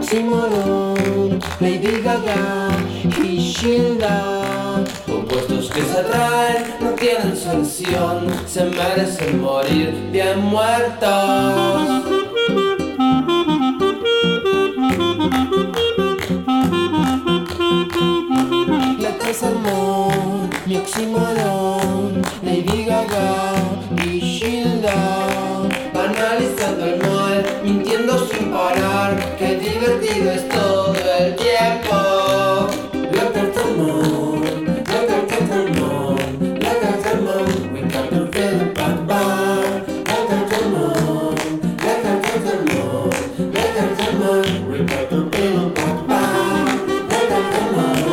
Oxymoron, Lady Gaga y Gilda. Opuestos que se atraen, no tienen solución, se merecen morir bien muertos. Sermón, mi oxímoron, Lady Gaga y Gilda, analizando el mal, mintiendo sin parar, qué divertido es todo el tiempo. La cartamón, la cartamón, la cartamón, we got to feel bad bad. La cartamón, la cartamón, la cartamón, we got to feel bad bad. La cartamón.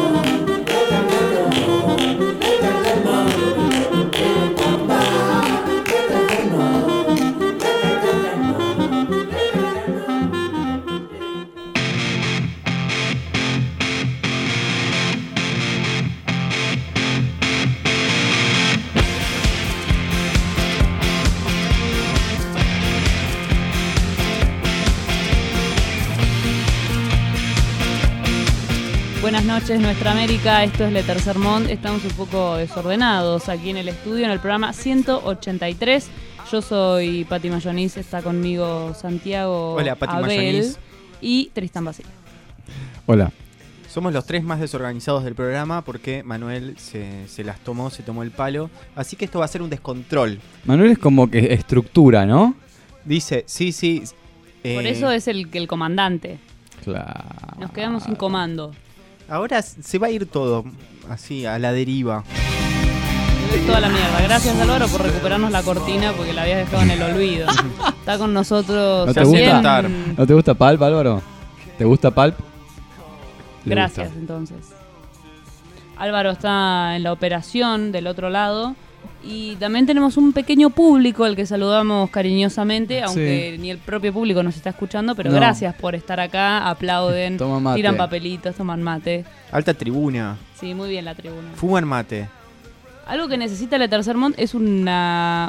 Buenas noches, Nuestra América. Esto es Le Tercer Mont. Estamos un poco desordenados aquí en el estudio, en el programa 183. Yo soy Pati Mayoniz, está conmigo Santiago. Hola, Pati Abel Mayoniz. Y Tristan Basile. Hola. Somos los tres más desorganizados del programa porque Manuel se las tomó, se tomó el palo. Así que esto va a ser un descontrol. Manuel es como que estructura, ¿no? Dice, sí. Por eso es el comandante. Claro. Nos quedamos sin comando. Ahora se va a ir todo así, a la deriva. Toda la mierda. Gracias, Álvaro, por recuperarnos la cortina porque la habías dejado en el olvido. Está con nosotros. ¿No te también. gusta? ¿No te gusta Pulp, Álvaro? ¿Te gusta Pulp? Gracias, entonces. Álvaro está en la operación del otro lado. Y también tenemos un pequeño público al que saludamos cariñosamente, aunque sí, ni el propio público nos está escuchando, pero no, gracias por estar acá, aplauden, tiran papelitos, toman mate. Alta tribuna. Sí, muy bien la tribuna. Fuman mate. Algo que necesita el Tercer Mont es una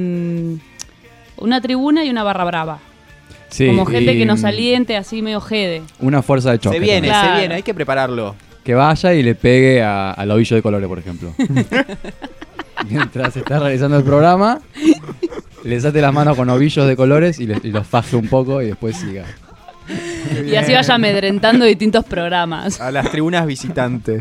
tribuna y una barra brava. Sí, como gente que nos aliente así medio jede. Una fuerza de choque. Se viene, Claro. hay que prepararlo. Que vaya y le pegue al ovillo de colores, por ejemplo. Mientras está realizando el programa, le desate las manos con ovillos de colores y los faje un poco y después siga. Y así vaya amedrentando distintos programas. A las tribunas visitantes.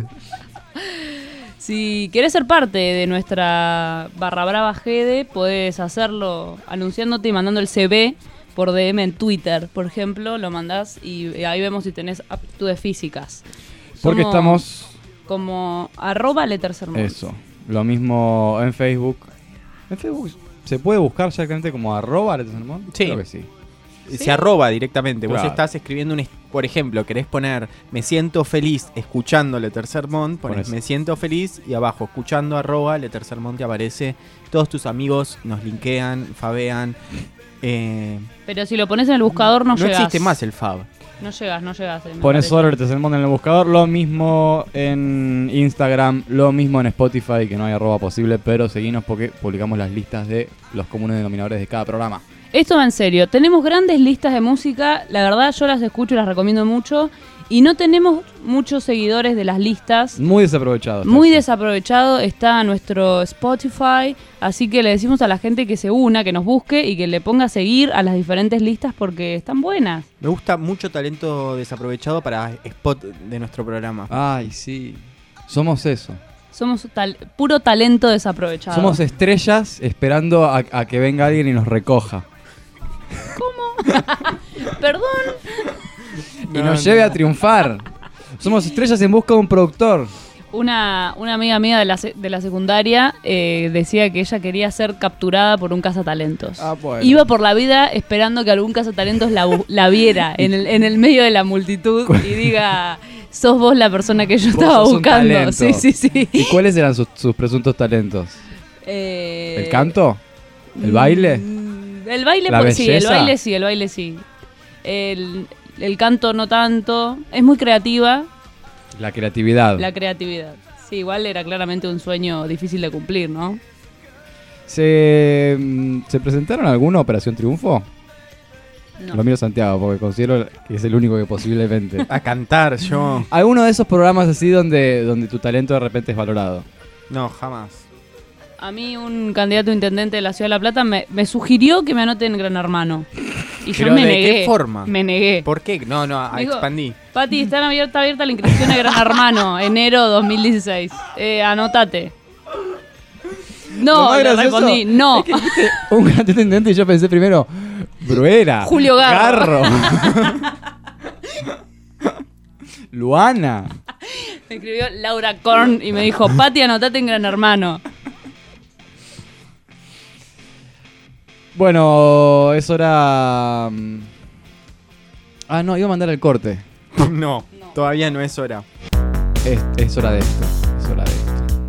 Si querés ser parte de nuestra barra brava GD, podés hacerlo anunciándote y mandando el CV por DM en Twitter, por ejemplo, lo mandás y ahí vemos si tenés aptitudes físicas. Porque estamos como @letercermont. Eso. Lo mismo en Facebook. ¿En Facebook se puede buscar exactamente como @letercermont? Sí. Creo que sí. Se arroba directamente. Claro. Vos estás escribiendo por ejemplo, querés poner me siento feliz escuchando Le Tercer Mont, pones me siento feliz y abajo escuchando @Le Tercer Mont te aparece. Todos tus amigos nos linkean, fabean. Pero si lo pones en el buscador no llegas. No existe más el fab. No llegas. Pones solo Le Tercer Mont en el buscador, lo mismo en Instagram, lo mismo en Spotify, que no hay @ posible, pero seguinos porque publicamos las listas de los comunes denominadores de cada programa. Esto va en serio. Tenemos grandes listas de música. La verdad, yo las escucho y las recomiendo mucho. Y no tenemos muchos seguidores de las listas. Muy desaprovechado. Muy desaprovechado está nuestro Spotify. Así que le decimos a la gente que se una, que nos busque y que le ponga a seguir a las diferentes listas porque están buenas. Me gusta mucho talento desaprovechado para spot de nuestro programa. Ay, sí. Somos eso. Somos puro talento desaprovechado. Somos estrellas esperando a que venga alguien y nos recoja. ¿Cómo? Perdón. Y nos lleve a triunfar. Somos estrellas en busca de un productor. Una amiga mía de la secundaria decía que ella quería ser capturada por un cazatalentos. Bueno. Iba por la vida esperando que algún cazatalentos la viera en el medio de la multitud y diga, sos vos la persona que yo estaba buscando. Sí. ¿Y cuáles eran sus presuntos talentos? ¿El canto? ¿El baile? El baile, ¿La sí, el belleza? baile sí. El canto no tanto. Es muy creativa. La creatividad. Sí, igual era claramente un sueño difícil de cumplir, ¿no? ¿Se presentaron alguna Operación Triunfo? No. Lo miro a Santiago porque considero que es el único que posiblemente. A cantar yo. ¿Alguno de esos programas así donde tu talento de repente es valorado? No, jamás. A mí un candidato a intendente de la Ciudad de La Plata me sugirió que me anote en Gran Hermano. Y yo ¿Pero me de negué. qué forma? Me negué. ¿Por qué? No, Digo, expandí. Pati, está abierta la inscripción a Gran Hermano, enero 2016. Anótate. Lo No, más le gracioso respondí, no. es que dijiste un candidato a intendente y yo pensé primero, Bruera. Julio Garro. Luana. Me escribió Laura Korn y me dijo, Pati, anotate en Gran Hermano. Bueno, es hora... no, iba a mandar el corte. No, todavía no es hora. Es hora de esto. Es hora de esto.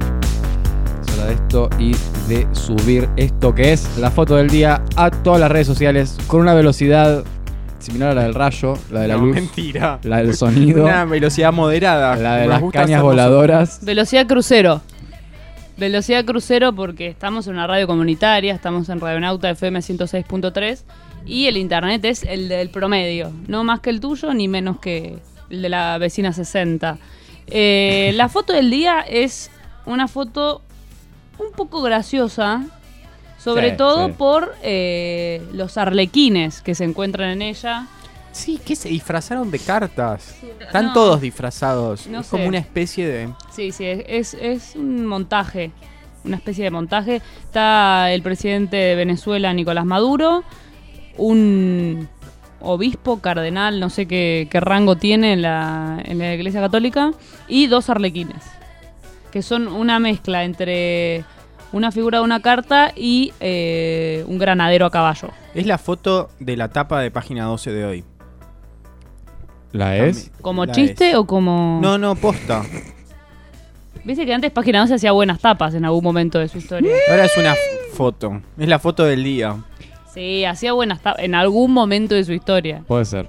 Es hora de esto y de subir esto que es la foto del día a todas las redes sociales con una velocidad similar a la del rayo, la de la luz, Mentira. la del sonido, Una velocidad moderada. la de Nos las gusta cañas hacer voladoras. Velocidad crucero. Velocidad crucero porque estamos en una radio comunitaria, estamos en Radionauta FM 106.3 y el internet es el del promedio, no más que el tuyo ni menos que el de la vecina 60. La foto del día es una foto un poco graciosa, sobre Sí, todo sí. por los arlequines que se encuentran en ella. Sí, que se disfrazaron de cartas. Están no. todos disfrazados. No es como sé. una especie de... Sí, es un montaje, una especie de montaje. Está el presidente de Venezuela, Nicolás Maduro, un obispo, cardenal, no sé qué rango tiene en la Iglesia Católica, y dos arlequines, que son una mezcla entre una figura de una carta y un granadero a caballo. Es la foto de la tapa de página 12 de hoy. ¿La es? ¿Como La chiste es. o como...? No, posta. Viste que antes Página 12 hacía buenas tapas en algún momento de su historia. Ahora es una foto. Es la foto del día. Sí, hacía buenas tapas en algún momento de su historia. Puede ser.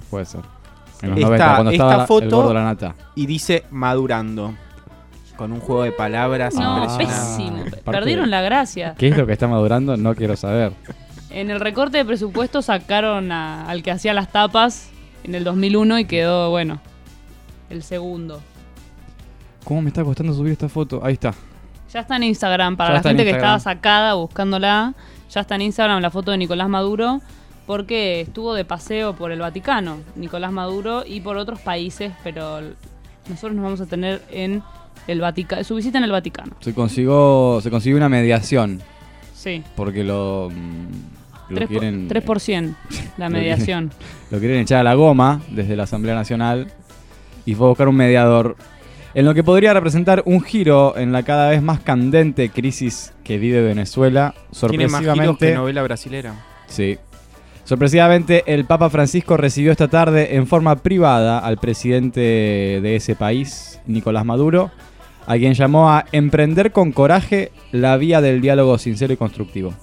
En los Esta- 90, cuando esta estaba foto- el gordo de la nata. Y dice madurando. Con un juego de palabras No, impresionante. pésimo. Perdieron la gracia. ¿Qué es lo que está madurando? No quiero saber. En el recorte de presupuesto sacaron al que hacía las tapas en el 2001 y quedó, bueno, el segundo. ¿Cómo me está costando subir esta foto? Ahí está. Ya está en Instagram, para Ya la está en gente que Instagram. estaba sacada buscándola. Ya está en Instagram la foto de Nicolás Maduro, porque estuvo de paseo por el Vaticano, Nicolás Maduro, y por otros países, pero nosotros nos vamos a tener en el Vaticano, su visita en el Vaticano. Se consiguió una mediación. Sí, Porque lo 3%, quieren... 3% la mediación. Lo quieren echar a la goma desde la Asamblea Nacional y fue a buscar un mediador en lo que podría representar un giro en la cada vez más candente crisis que vive Venezuela. Tiene más giros que Sorpresivamente, novela brasilera. sí. Sorpresivamente, el Papa Francisco recibió esta tarde en forma privada al presidente de ese país, Nicolás Maduro, a quien llamó a emprender con coraje la vía del diálogo sincero y constructivo.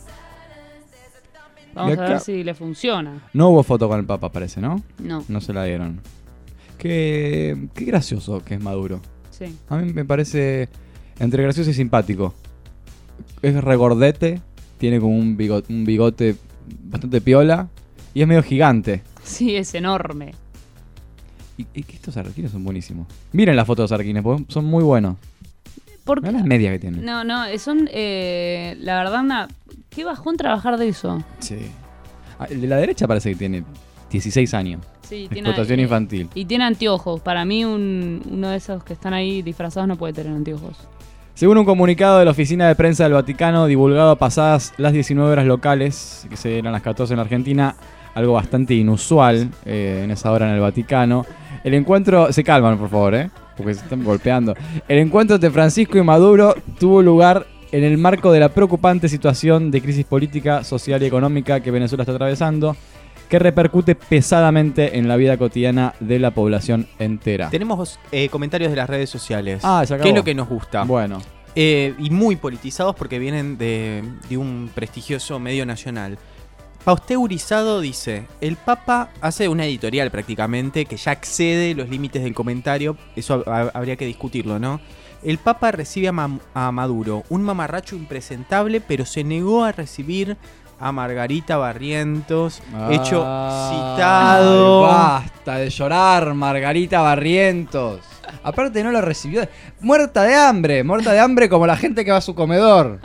Vamos Y a acá- ver si le funciona. No hubo foto con el Papa, parece, ¿no? No, No se la dieron. Qué gracioso que es Maduro. sí. A mí me parece entre gracioso y simpático. Es regordete, tiene como un bigote bastante piola y es medio gigante. Sí, es enorme. Y que estos arlequines son buenísimos. Miren las fotos de los arlequines, porque son muy buenos. Porque, Mirá las medias que tienen. no, son, la verdad, qué bajón trabajar de eso. Sí. El de la derecha parece que tiene 16 años. Sí, Explotación infantil. Y tiene anteojos. Para mí, uno de esos que están ahí disfrazados no puede tener anteojos. Según un comunicado de la Oficina de Prensa del Vaticano, divulgado pasadas las 19 horas locales, que se eran las 14 en la Argentina, algo bastante inusual en esa hora en el Vaticano. El encuentro... Se calman, por favor, porque se están golpeando. El encuentro entre Francisco y Maduro tuvo lugar en el marco de la preocupante situación de crisis política, social y económica que Venezuela está atravesando, que repercute pesadamente en la vida cotidiana de la población entera. Tenemos comentarios de las redes sociales. Ah, se acabó. ¿Qué es lo que nos gusta? Bueno, Y muy politizados porque vienen de un prestigioso medio nacional. Pasteurizado dice: el Papa hace una editorial prácticamente que ya excede los límites del comentario. Eso habría que discutirlo, ¿no? El Papa recibe a Maduro, un mamarracho impresentable, pero se negó a recibir a Margarita Barrientos, hecho citado. Basta de llorar, Margarita Barrientos. Aparte no lo recibió. Muerta de hambre como la gente que va a su comedor.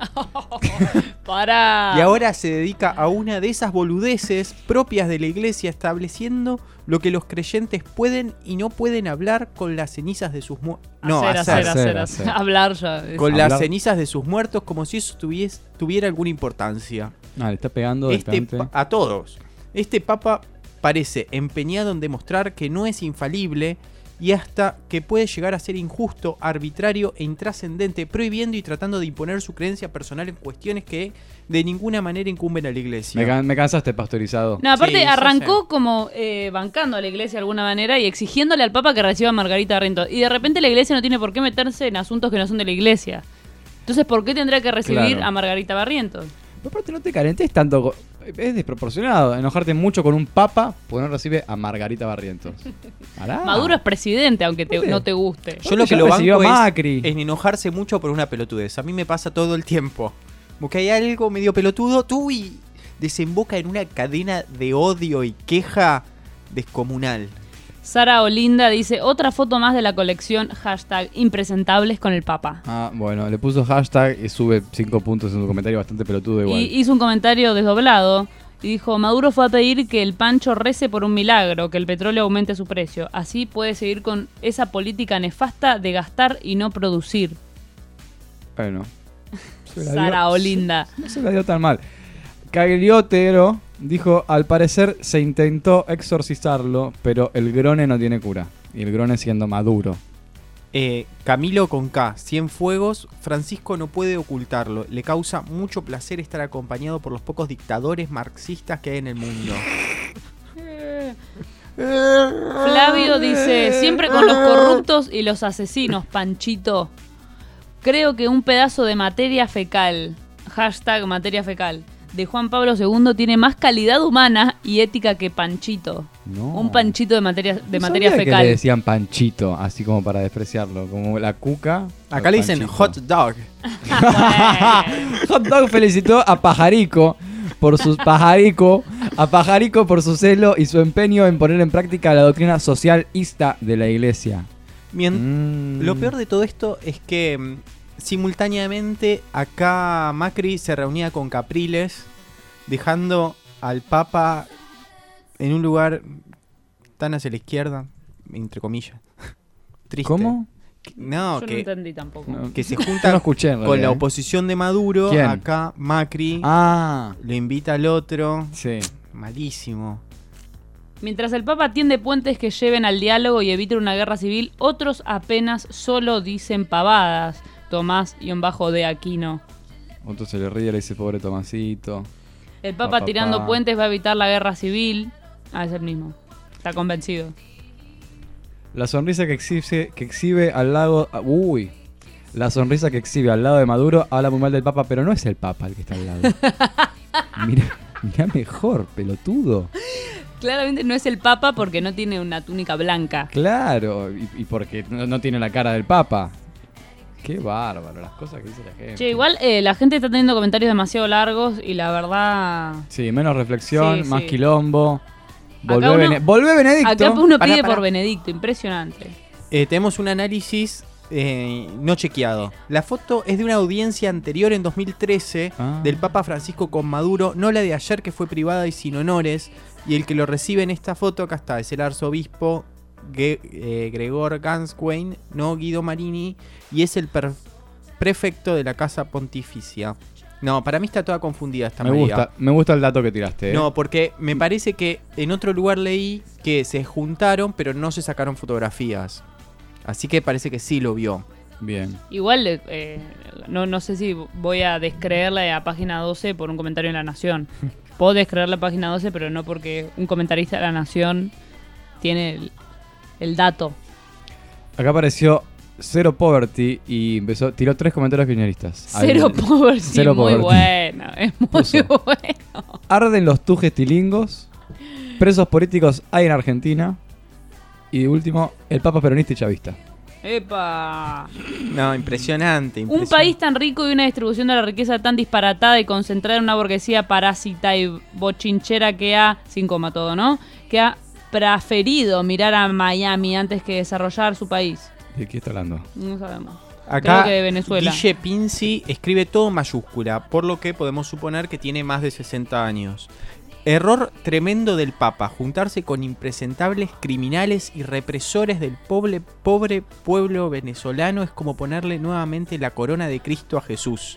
Pará. Y ahora se dedica a una de esas boludeces propias de la iglesia, estableciendo lo que los creyentes pueden y no pueden hablar con las cenizas de sus muertos. Hacer. Hablar ya. Con las cenizas de sus muertos, como si eso tuviera alguna importancia. Le está pegando a todos. Este papa parece empeñado en demostrar que no es infalible y hasta que puede llegar a ser injusto, arbitrario e intrascendente, prohibiendo y tratando de imponer su creencia personal en cuestiones que de ninguna manera incumben a la iglesia. Me cansaste, pastorizado. No, aparte Sí, arrancó como bancando a la iglesia de alguna manera y exigiéndole al papa que reciba a Margarita Barrientos. Y de repente la iglesia no tiene por qué meterse en asuntos que no son de la iglesia. Entonces, ¿por qué tendría que recibir a Margarita Barrientos? Pero aparte no te calentes tanto. Es desproporcionado enojarte mucho con un papa porque no recibe a Margarita Barrientos. Maduro es presidente, aunque no te guste. Yo lo que lo banco Macri. es en enojarse mucho por una pelotudez. A mí me pasa todo el tiempo. Porque hay algo medio pelotudo, y desemboca en una cadena de odio y queja descomunal. Sara Olinda dice, otra foto más de la colección #impresentables con el Papa. Bueno, le puso hashtag y sube 5 puntos en su comentario bastante pelotudo igual. Y hizo un comentario desdoblado y dijo, Maduro fue a pedir que el Pancho rece por un milagro, que el petróleo aumente su precio. Así puede seguir con esa política nefasta de gastar y no producir. Bueno. Sara Olinda. No se la dio tan mal. Cagliotero dijo, al parecer se intentó exorcizarlo, pero el grone no tiene cura. Y el grone siendo Maduro. Camilo con K, Cienfuegos, Francisco no puede ocultarlo. Le causa mucho placer estar acompañado por los pocos dictadores marxistas que hay en el mundo. Flavio dice, siempre con los corruptos y los asesinos, Panchito. Creo que un pedazo de materia fecal, #materia fecal, de Juan Pablo II tiene más calidad humana y ética que Panchito. No. Un panchito de materia fecal. Que le decían Panchito, así como para despreciarlo, como la cuca. Acá le dicen hot dog. Hot dog felicitó a Pajarico por sus por su celo y su empeño en poner en práctica la doctrina socialista de la iglesia. Lo peor de todo esto es que simultáneamente acá Macri se reunía con Capriles, dejando al Papa en un lugar tan hacia la izquierda, entre comillas. Triste. ¿Cómo? No, yo no entendí tampoco. Que se junta con la oposición de Maduro. ¿Quién? Acá Macri lo invita al otro. Sí. Malísimo. Mientras el Papa tiende puentes que lleven al diálogo y eviten una guerra civil, otros apenas solo dicen pavadas. Tomás-de Aquino. Otro se le ríe y le dice, pobre Tomasito. El Papa tirando puentes va a evitar la guerra civil. Es el mismo. Está convencido. La sonrisa que exhibe al lado... La sonrisa que exhibe al lado de Maduro habla muy mal del Papa, pero no es el Papa el que está al lado. Mira mejor, pelotudo. Claramente no es el Papa porque no tiene una túnica blanca. Claro, y porque no tiene la cara del Papa. Qué bárbaro, las cosas que dice la gente. Che, igual la gente está teniendo comentarios demasiado largos y la verdad... Sí, menos reflexión, más quilombo. Volvé Benedicto. Acá uno pide por Benedicto, impresionante. Tenemos un análisis no chequeado. La foto es de una audiencia anterior en 2013 del Papa Francisco con Maduro, no la de ayer que fue privada y sin honores. Y el que lo recibe en esta foto, acá está, es el arzobispo Gregor Ganswein, no Guido Marini, y es el prefecto de la Casa Pontificia. No, para mí está toda confundida esta María. Me gusta el dato que tiraste. No, porque me parece que en otro lugar leí que se juntaron, pero no se sacaron fotografías. Así que parece que sí lo vio. Bien. Igual, no sé si voy a descreerle a Página 12 por un comentario en La Nación. Puedo descreerle a Página 12, pero no porque un comentarista de La Nación tiene el dato. Acá apareció Zero Poverty y tiró 3 comentarios kirchneristas. Zero Poverty, muy bueno. Es muy bueno. Arden los tujes tilingos. Presos políticos hay en Argentina. Y de último, el Papa peronista y chavista. ¡Epa! No, impresionante. Un país tan rico y una distribución de la riqueza tan disparatada y concentrada en una burguesía parásita y bochinchera que ha, sin coma todo, ¿no? Que ha preferido mirar a Miami antes que desarrollar su país. ¿De qué está hablando? No sabemos. Acá Creo que de Venezuela. Guille Pinzi escribe todo en mayúscula, por lo que podemos suponer que tiene más de 60 años. Error tremendo del Papa, juntarse con impresentables criminales y represores del pobre pueblo venezolano es como ponerle nuevamente la corona de Cristo a Jesús.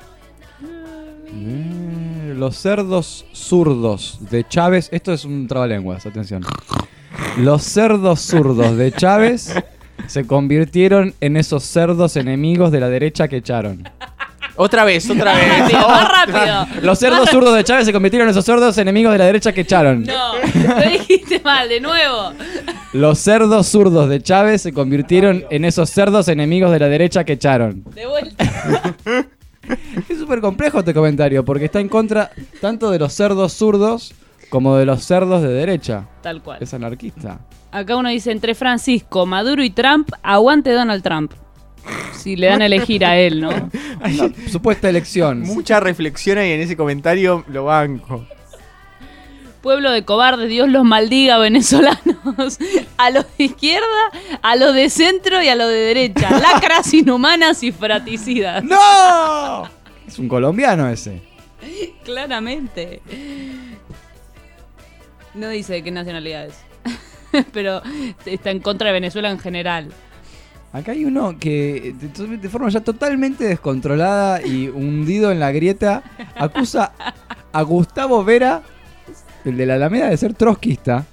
Los cerdos zurdos de Chávez. Esto es un trabalenguas, atención. Los cerdos zurdos de Chávez se convirtieron en esos cerdos enemigos de la derecha que echaron. Otra vez. Más rápido. Los cerdos zurdos de Chávez se convirtieron en esos cerdos enemigos de la derecha que echaron. No, lo dijiste mal, de nuevo. Los cerdos zurdos de Chávez se convirtieron en esos cerdos enemigos de la derecha que echaron. De vuelta. Es súper complejo este comentario porque está en contra tanto de los cerdos zurdos como de los cerdos de derecha. Tal cual. Es anarquista. Acá uno dice, entre Francisco, Maduro y Trump, aguante Donald Trump. Si le dan a elegir a él, ¿no? Una supuesta elección. Mucha reflexión ahí en ese comentario, lo banco. Pueblo de cobardes, Dios los maldiga, venezolanos. A los de izquierda, a los de centro y a los de derecha. Lacras inhumanas y fraticidas. ¡No! Es un colombiano ese. Claramente. No dice de qué nacionalidad es. Pero está en contra de Venezuela en general. Acá hay uno que de forma ya totalmente descontrolada y hundido en la grieta acusa a Gustavo Vera, el de la Alameda, de ser trotskista.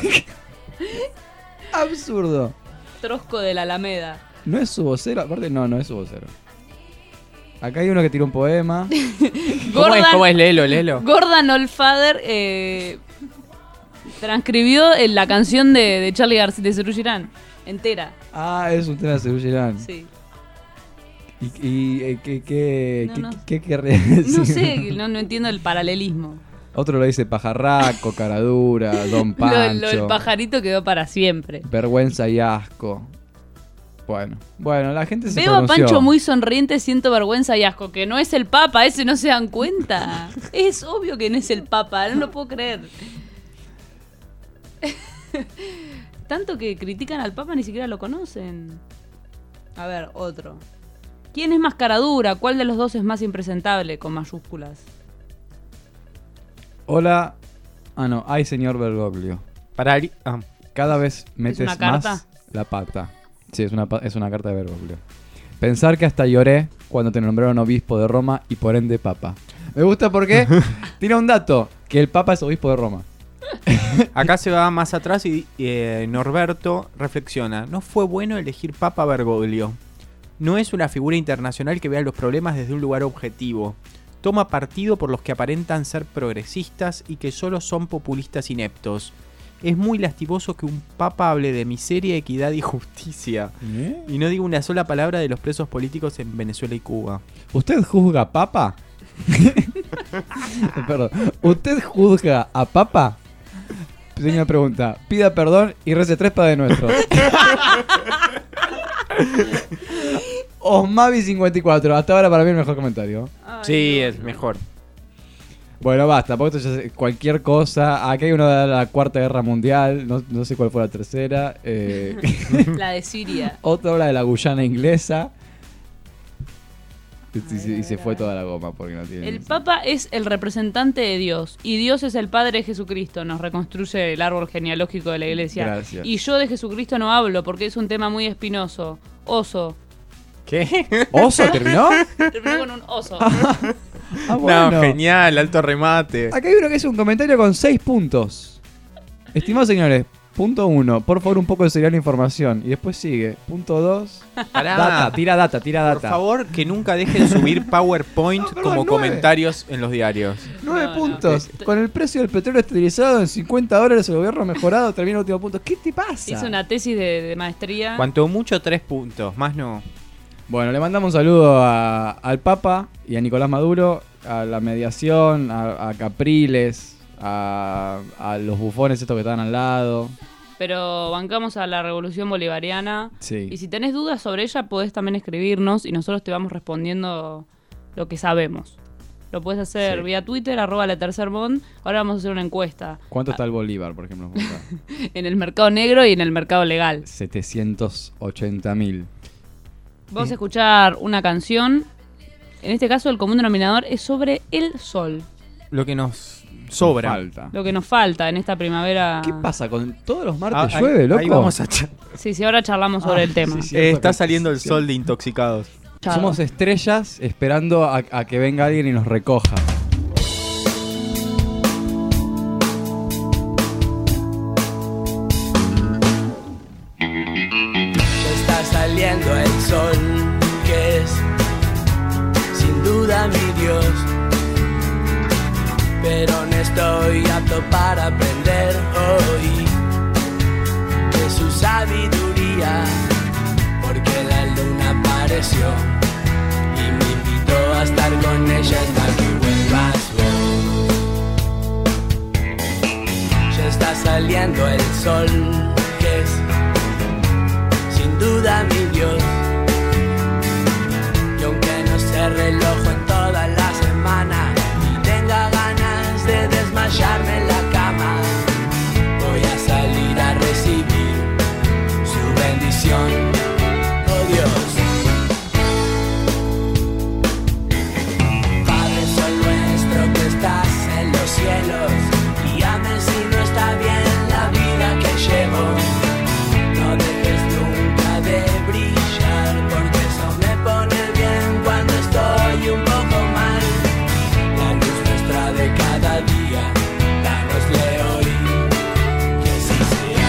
Absurdo. Trosco de la Alameda. No es su vocero, aparte no es su vocero. Acá hay uno que tiró un poema. ¿Cómo es? Léelo. Gordon Oldfather transcribió la canción de Charly García de Serú Girán entera. Ah, es un tema de Serú Girán. Sí. ¿Y qué querría No decir? sé, no entiendo el paralelismo. Otro lo dice pajarraco, caradura, don Pancho. El pajarito quedó para siempre. Vergüenza y asco. Bueno, la gente se Veo pronunció. a Pancho muy sonriente, siento vergüenza y asco. Que no es el Papa, ese no se dan cuenta. Es obvio que no es el Papa, no lo puedo creer. Tanto que critican al Papa ni siquiera lo conocen. A ver, otro. ¿Quién es más caradura? ¿Cuál de los dos es más impresentable? Con mayúsculas. Hola. Ah, no. Ay, señor Bergoglio. Cada vez metes una carta? más la pata. Sí, es una carta de Bergoglio. Pensar que hasta lloré cuando te nombraron obispo de Roma y por ende papa. Me gusta porque tiene un dato, que el papa es obispo de Roma. Acá se va más atrás y Norberto reflexiona. No fue bueno elegir Papa Bergoglio. No es una figura internacional que vea los problemas desde un lugar objetivo. Toma partido por los que aparentan ser progresistas y que solo son populistas ineptos. Es muy lastimoso que un papa hable de miseria, equidad y justicia. Y no diga una sola palabra de los presos políticos en Venezuela y Cuba. ¿Usted juzga papa? Perdón. ¿Usted juzga a papa? Señora pregunta. Pida perdón y rece 3 Padre Nuestro. Osmavi54. Hasta ahora para mí el mejor comentario. Ay, Sí, no. es mejor. Bueno, basta, porque esto ya es cualquier cosa. Aquí hay uno de la Cuarta Guerra Mundial, no sé cuál fue la tercera. La de Siria. Otro habla de la Guyana inglesa. Y se fue toda la goma porque no tiene. El Papa es el representante de Dios y Dios es el Padre de Jesucristo. Nos reconstruye el árbol genealógico de la iglesia. Gracias. Y yo de Jesucristo no hablo porque es un tema muy espinoso. Oso. ¿Qué? ¿Oso terminó? Terminó con un oso. Ah, bueno. No, genial, alto remate. Acá hay uno que es un comentario con 6 puntos. Estimados señores, punto 1, por favor un poco de serial información. Y después sigue. Punto 2. Pará. Tira data. Por favor, que nunca dejen subir PowerPoint No, perdón, como 9. comentarios en los diarios. 9 No, puntos. Con el precio del petróleo estabilizado en $50, el gobierno mejorado, termina el último punto. ¿Qué te pasa? Hizo una tesis de maestría. Cuanto mucho 3 puntos, más no. Bueno, le mandamos un saludo al Papa y a Nicolás Maduro, a la mediación, a Capriles, a los bufones estos que estaban al lado. Pero bancamos a la Revolución Bolivariana. Sí. Y si tenés dudas sobre ella, podés también escribirnos y nosotros te vamos respondiendo lo que sabemos. Lo podés hacer vía Twitter, @LaTercerMond. Ahora vamos a hacer una encuesta. ¿Cuánto está el bolívar, por ejemplo? En el mercado negro y en el mercado legal. 780.000. Vamos a escuchar una canción. En este caso, el común denominador es sobre el sol. Lo que nos sobra. Lo que nos falta en esta primavera. ¿Qué pasa? ¿Con todos los martes llueve, loco? Ahí vamos a Sí, ahora charlamos sobre el tema. Sí, está saliendo el sol de intoxicados. Chao. Somos estrellas esperando a que venga alguien y nos recoja. Ya está saliendo el sol, que es sin duda mi Dios. Pero no estoy apto para aprender hoy de su sabiduría, porque la luna apareció y me invitó a estar con ella hasta que vuelvas vos. Ya está saliendo el sol, que es sin duda mi Dios. Y aunque no se reloj en toda la semana y tenga ganas de desmayarme en la cama, voy a salir a recibir su bendición. Oh Dios, Padre Sol nuestro que estás en los cielos, guíame si no está bien la vida que llevo. No dejes nunca de brillar, porque eso me pone bien cuando estoy un poco mal. La luz nuestra de cada día, dánosle hoy, que así sea.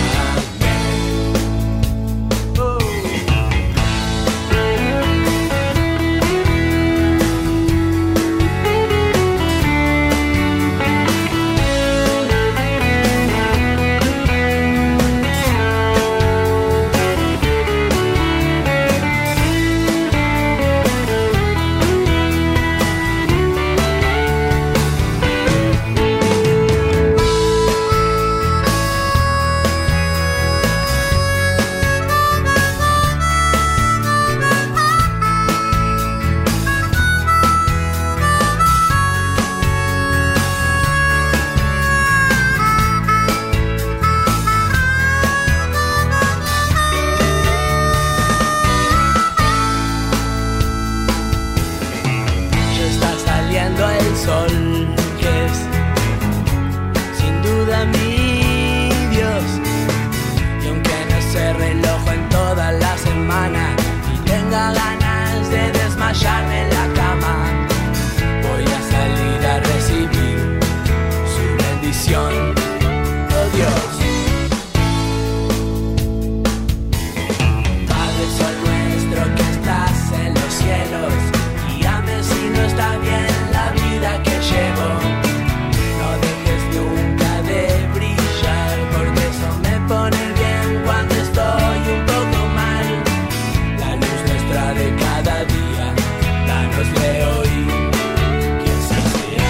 Ya está saliendo el sol, que es sin duda mi Dios. Y aunque no se reloj en toda la semana y tenga ganas de desmayarme en la cama, voy a salir a recibir su bendición. Oh Dios, Padre Sol nuestro que estás en los cielos, guíame si no está bien la vida que llevo. No dejes nunca de brillar, porque eso me pone bien cuando estoy un poco mal. La luz nuestra de cada día, dánosle hoy, que así sea.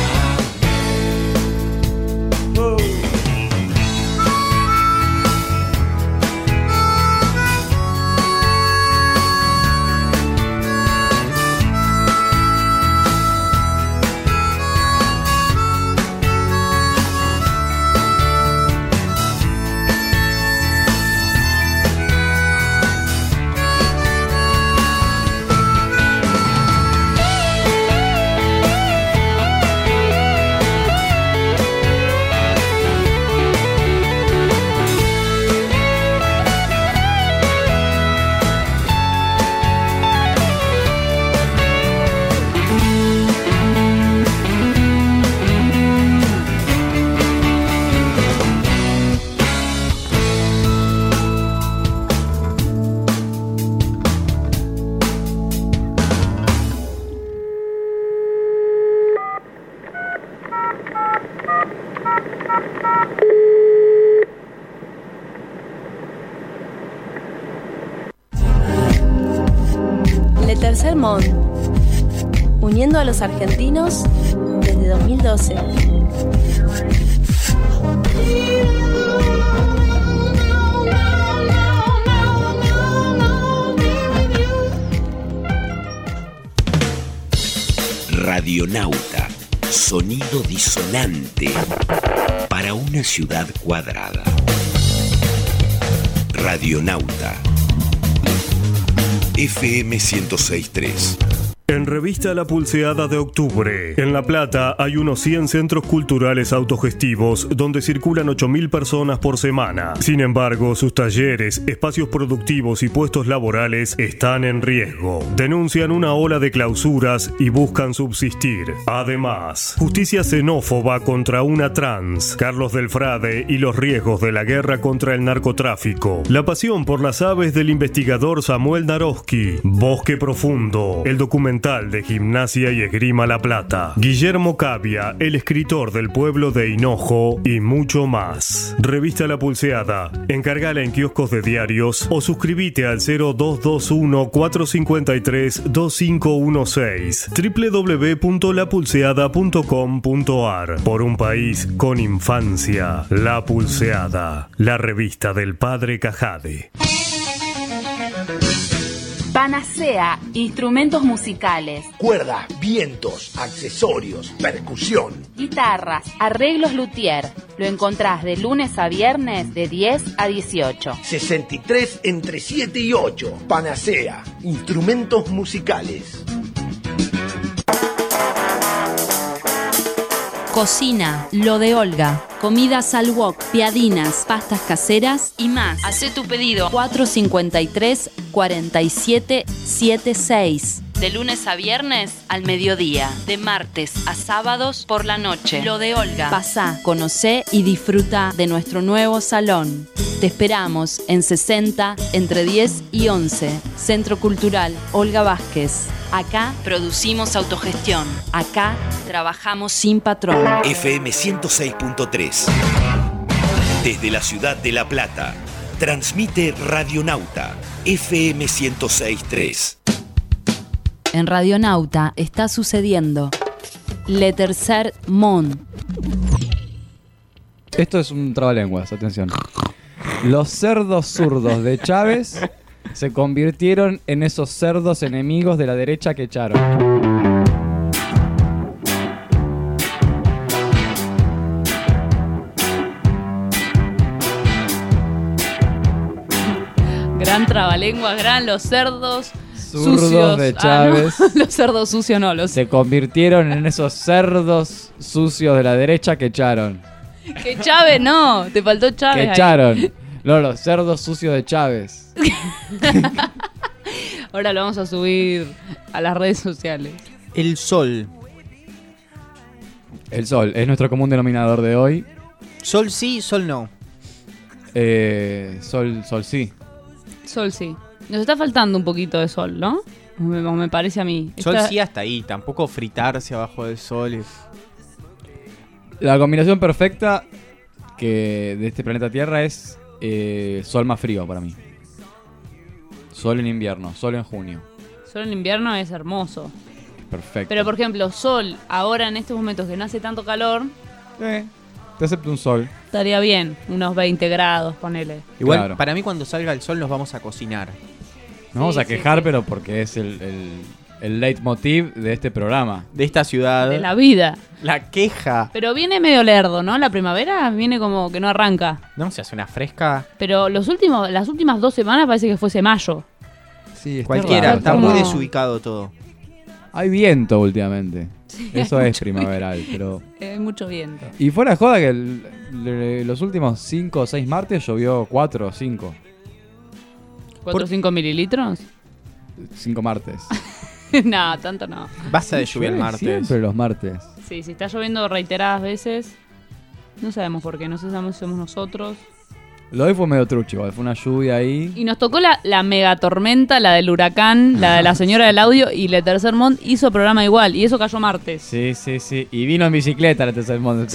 Le Tercer Mond, uniendo a los argentinos desde 2012. Radionauta, sonido disonante para una ciudad cuadrada. Radionauta, FM 106.3. En Revista La Pulseada de octubre, en La Plata hay unos 100 centros culturales autogestivos donde circulan 8.000 personas por semana. Sin embargo, sus talleres, espacios productivos y puestos laborales están en riesgo. Denuncian una ola de clausuras y buscan subsistir. Además, justicia xenófoba contra una trans, Carlos del Frade y los riesgos de la guerra contra el narcotráfico. La pasión por las aves del investigador Samuel Naroski. Bosque Profundo, el documental de Gimnasia y Esgrima La Plata. Guillermo Cavia, el escritor del pueblo de Hinojo y mucho más. Revista La Pulseada. Encargala en kioscos de diarios o suscríbete al 0221-453-2516 www.lapulseada.com.ar. Por un país con infancia. La Pulseada, la revista del padre Cajade. Panacea, instrumentos musicales, cuerdas, vientos, accesorios, percusión, guitarras, arreglos luthier. Lo encontrás de lunes a viernes de 10 a 18. 63 entre 7 y 8. Panacea, instrumentos musicales. Cocina, lo de Olga. Comidas al wok, piadinas, pastas caseras y más. Hacé tu pedido. 453-4776. De lunes a viernes al mediodía. De martes a sábados por la noche. Lo de Olga. Pasá, conocé y disfruta de nuestro nuevo salón. Te esperamos en 60 entre 10 y 11. Centro Cultural Olga Vázquez. Acá producimos autogestión. Acá trabajamos sin patrón. FM 106.3. Desde la ciudad de La Plata, transmite Radionauta, FM 106.3. En Radionauta está sucediendo Le Tercer Mond. Esto es un trabalenguas, atención. Los cerdos zurdos de Chávez se convirtieron en esos cerdos enemigos de la derecha que echaron. Gran trabalenguas, gran los cerdos Zurdos sucios de Chávez. No, los cerdos sucios no, los Se convirtieron en esos cerdos sucios de la derecha que echaron. que Chávez no, te faltó Chávez. Que ahí. echaron. No, los cerdos sucios de Chávez. Ahora lo vamos a subir a las redes sociales. El sol. El sol es nuestro común denominador de hoy. Sol sí, sol no. Sol sí. Sol sí. Nos está faltando un poquito de sol, ¿no? Me parece a mí. Sol sí hasta ahí, tampoco fritarse abajo del sol. La combinación perfecta de este planeta Tierra es sol más frío para mí. Sol en invierno, sol en junio. Sol en invierno es hermoso. Perfecto. Pero por ejemplo, sol ahora en estos momentos que no hace tanto calor, te acepto un sol. estaría bien, unos 20 grados, ponele. Igual, Claro. para mí cuando salga el sol nos vamos a cocinar. Nos vamos a sí, quejar, sí. pero porque es el leitmotiv de este programa. De esta ciudad. De la vida. La queja. Pero viene medio lerdo, ¿no? La primavera viene como que no arranca. No, se hace una fresca. Pero las últimas 2 semanas parece que fuese mayo. Sí, está Cualquiera, raro, está como- muy desubicado todo. Hay viento últimamente. Eso es primaveral, pero... Hay mucho viento. Y fuera de joda que los últimos 5 o 6 martes llovió 4 o 5. 4 o 5 mililitros. 5 martes. No, tanto no. Basta de lluvia el martes. Siempre los martes. Sí, si está lloviendo reiteradas veces, no sabemos por qué, no sabemos si somos nosotros. Lo de hoy fue medio trucho, igual, fue una lluvia ahí. Y nos tocó la mega tormenta, la del huracán, la de la señora del audio, y Le Tercer Mond hizo programa igual, y eso cayó martes. Sí. Y vino en bicicleta el tercer mundo.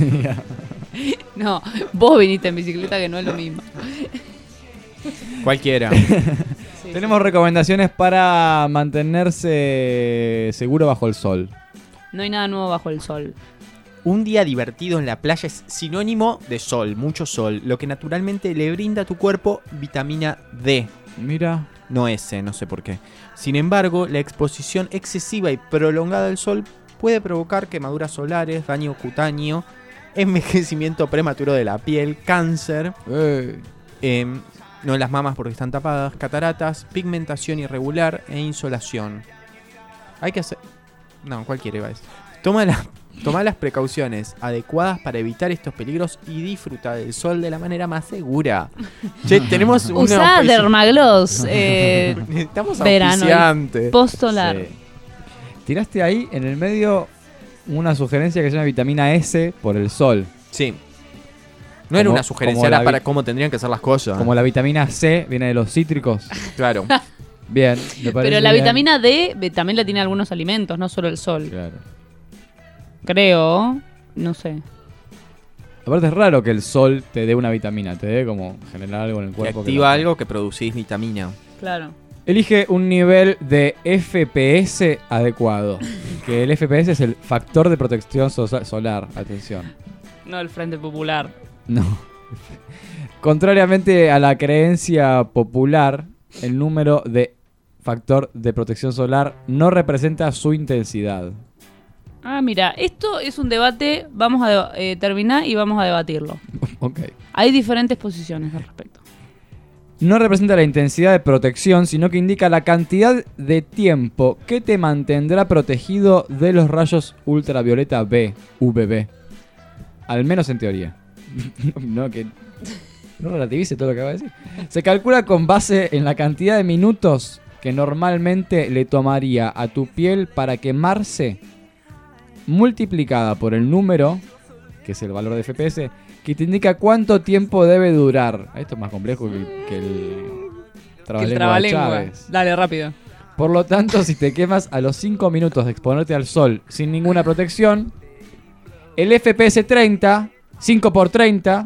No, vos viniste en bicicleta, que no es lo mismo. Cualquiera. Sí, Tenemos recomendaciones para mantenerse seguro bajo el sol. no hay nada nuevo bajo el sol. Un día divertido en la playa es sinónimo de sol, mucho sol, lo que naturalmente le brinda a tu cuerpo vitamina D. Mira. No S, no sé por qué. Sin embargo, la exposición excesiva y prolongada al sol puede provocar quemaduras solares, daño cutáneo, envejecimiento prematuro de la piel, cáncer, no en las mamas porque están tapadas, cataratas, pigmentación irregular e insolación. Hay que hacer... No, cualquiera iba a decir. Toma las precauciones adecuadas para evitar estos peligros y disfruta del sol de la manera más segura. Che, tenemos una... Usá Dermagloss. Estamos verano, auspiciantes. Post-solar. Sí. Tiraste ahí en el medio una sugerencia que se llama vitamina S por el sol. Sí. No era una sugerencia, era para cómo tendrían que ser las cosas. Como la vitamina C viene de los cítricos. Claro. Bien, me parece Pero la bien. vitamina D también la tiene algunos alimentos, no solo el sol. Claro. Creo, no sé. Aparte es raro que el sol te dé una vitamina, te dé como generar algo en el Que cuerpo. activa algo que producís vitamina. Claro. Elige un nivel de FPS adecuado. Que el FPS es el factor de protección solar. Atención. No el Frente Popular. No. Contrariamente a la creencia popular, el número de factor de protección solar no representa su intensidad. Ah, mira, esto es un debate, vamos a terminar y vamos a debatirlo. Ok. Hay diferentes posiciones al respecto. No representa la intensidad de protección, sino que indica la cantidad de tiempo que te mantendrá protegido de los rayos ultravioleta B, UVB. Al menos en teoría. No relativice todo lo que acaba de decir. Se calcula con base en la cantidad de minutos que normalmente le tomaría a tu piel para quemarse, multiplicada por el número, que es el valor de FPS, que te indica cuánto tiempo debe durar. Esto es más complejo que el trabalengua de Chávez. Dale, rápido. Por lo tanto, si te quemas a los 5 minutos de exponerte al sol sin ninguna protección, el FPS 30, 5 por 30,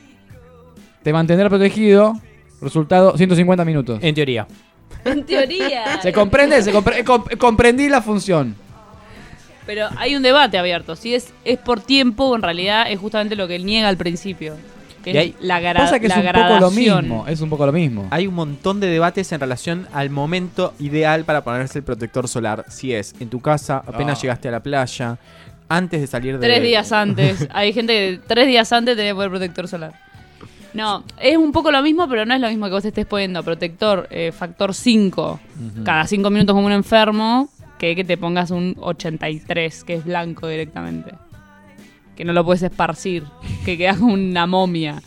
te mantendrá protegido. Resultado, 150 minutos. En teoría. En teoría. ¿Se comprende? Comprendí la función. Pero hay un debate abierto. Si es por tiempo o en realidad es justamente lo que él niega al principio. Que es la Pasa que es un poco lo mismo. Es un poco lo mismo. Hay un montón de debates en relación al momento ideal para ponerse el protector solar. Si es en tu casa, apenas llegaste a la playa, antes de salir de... 3 días antes. Hay gente que 3 días antes tenía que poner protector solar. No, es un poco lo mismo, pero no es lo mismo que vos te estés poniendo protector factor 5 cada 5 minutos como un enfermo, que te pongas un 83, que es blanco directamente. Que no lo puedes esparcir, que quedas como una momia.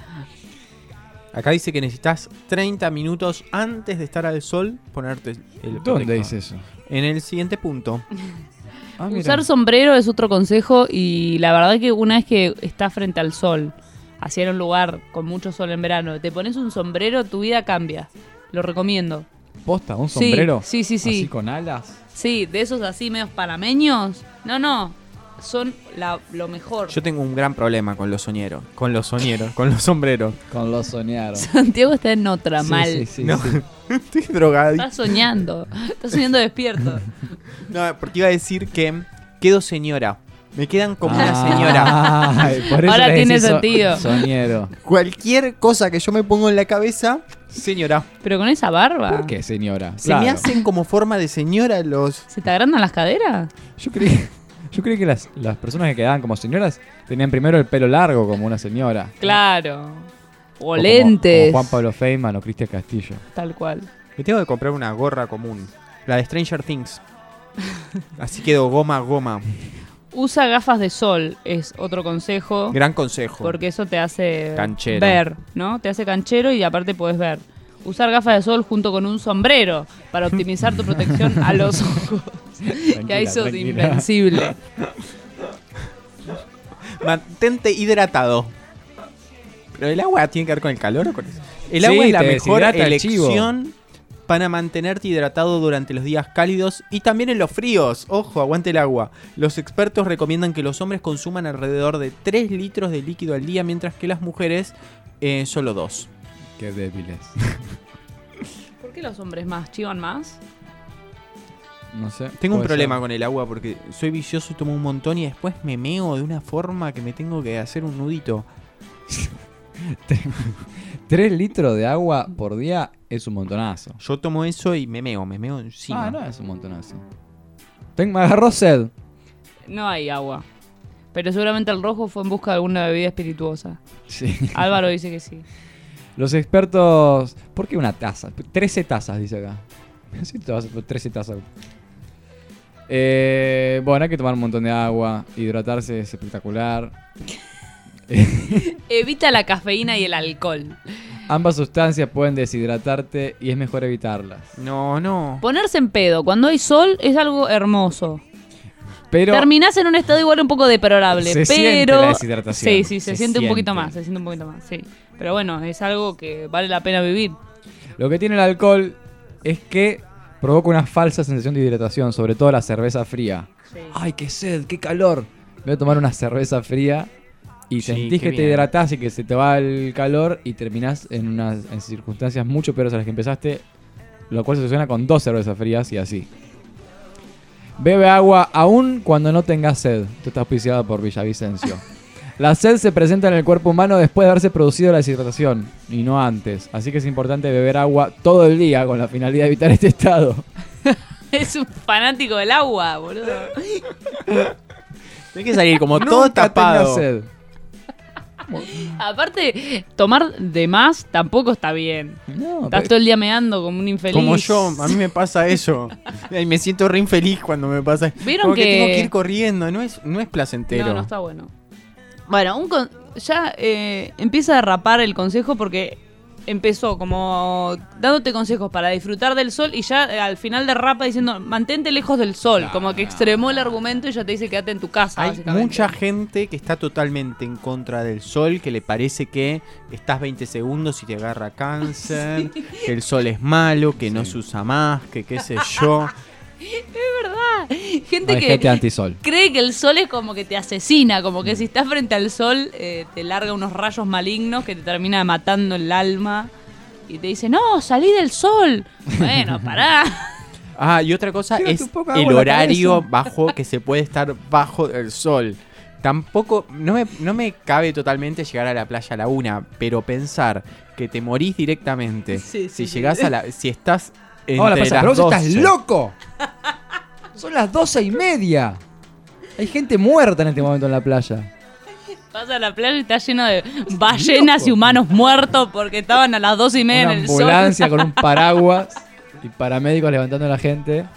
Acá dice que necesitas 30 minutos antes de estar al sol ponerte el protector. ¿Dónde dice eso? En el siguiente punto. Usar sombrero es otro consejo y la verdad que una vez que estás frente al sol, hacia en un lugar con mucho sol en verano, te pones un sombrero, tu vida cambia. Lo recomiendo. ¿Posta? ¿Un sombrero? Sí. ¿Así con alas? Sí, de esos así medios panameños. No. Son lo mejor. Yo tengo un gran problema con los soñeros. Con los soñeros, con los sombreros. Con los soñaros. Santiago está en otra, mal. Sí, no, estoy drogado. Estás soñando despierto. No, porque iba a decir que quedo señora. Me quedan como una señora. Ay, por eso ahora le tiene decís sentido. Soñero. Cualquier cosa que yo me pongo en la cabeza, señora. Pero con esa barba. ¿Por qué, señora? Se me hacen como forma de señora los... ¿Se te agrandan las caderas? Yo creí que las personas que quedaban como señoras tenían primero el pelo largo como una señora. Claro. O Como lentes. Juan Pablo Feynman o Cristian Castillo. Tal cual. Me tengo que comprar una gorra común. La de Stranger Things. Así quedo goma. Usa gafas de sol, es otro consejo. Gran consejo. Porque eso te hace canchero. Ver, ¿no? Te hace canchero y aparte puedes ver. Usar gafas de sol junto con un sombrero para optimizar tu protección a los ojos. Que ahí sos invencible. Mantente hidratado. Pero el agua tiene que ver con el calor o con eso. El agua es la mejor elección para mantenerte hidratado durante los días cálidos y también en los fríos. Ojo, aguante el agua. Los expertos recomiendan que los hombres consuman alrededor de 3 litros de líquido al día, mientras que las mujeres solo 2. Qué débiles. ¿Por qué los hombres más chivan más? No sé. Tengo un problema con el agua porque soy vicioso y tomo un montón y después me meo de una forma que me tengo que hacer un nudito. 3 litros de agua por día es un montonazo. Yo tomo eso y me meo encima. No es un montonazo. Me agarró sed. No hay agua. Pero seguramente el rojo fue en busca de alguna bebida espirituosa. Sí. Álvaro dice que sí. Los expertos... ¿Por qué una taza? 13 tazas, dice acá. Sí, 13 tazas. Bueno, hay que tomar un montón de agua. Hidratarse es espectacular. Evita la cafeína y el alcohol. Ambas sustancias pueden deshidratarte y es mejor evitarlas. No. Ponerse en pedo cuando hay sol es algo hermoso. Pero terminás en un estado igual un poco deplorable, se siente la deshidratación. Sí, se siente un poquito más, sí. Pero bueno, es algo que vale la pena vivir. Lo que tiene el alcohol es que provoca una falsa sensación de hidratación, sobre todo la cerveza fría. Sí. ¡Ay, qué sed, qué calor! Voy a tomar una cerveza fría y sentís que te hidratás y que se te va el calor y terminás en circunstancias mucho peores a las que empezaste, lo cual se soluciona con 2 cervezas frías y así. Bebe agua aún cuando no tengas sed. Esto está auspiciado por Villavicencio. La sed se presenta en el cuerpo humano después de haberse producido la deshidratación y no antes. Así que es importante beber agua todo el día con la finalidad de evitar este estado. Es un fanático del agua, boludo. Hay que salir como todo tapado. Sed. Aparte, tomar de más tampoco está bien. No, estás todo el día meando como un infeliz. Como yo, a mí me pasa eso. Y me siento re infeliz cuando me pasa. ¿Vieron como que tengo que que ir corriendo, no es placentero. No está bueno. Bueno, ya empieza a derrapar el consejo porque empezó como dándote consejos para disfrutar del sol y ya al final derrapa diciendo mantente lejos del sol, como que extremó el argumento y ya te dice quédate en tu casa. Hay mucha gente que está totalmente en contra del sol, que le parece que estás 20 segundos y te agarra cáncer, sí. Que el sol es malo, que no se usa más, que qué sé yo. Es verdad. Gente antisol. Cree que el sol es como que te asesina, como que si estás frente al sol te larga unos rayos malignos que te termina matando el alma y te dice, no, salí del sol. Bueno, pará. Y otra cosa es el horario bajo que se puede estar bajo el sol. Tampoco, no me cabe totalmente llegar a la playa a la 1, pero pensar que te morís directamente si llegás si estás entre las 12. Pero vos estás loco. Son las 12:30. Hay gente muerta en este momento en la playa. Vas a la playa y está lleno de ballenas y humanos muertos porque estaban a las 12:30 en el sol. Una ambulancia con un paraguas y paramédicos levantando a la gente.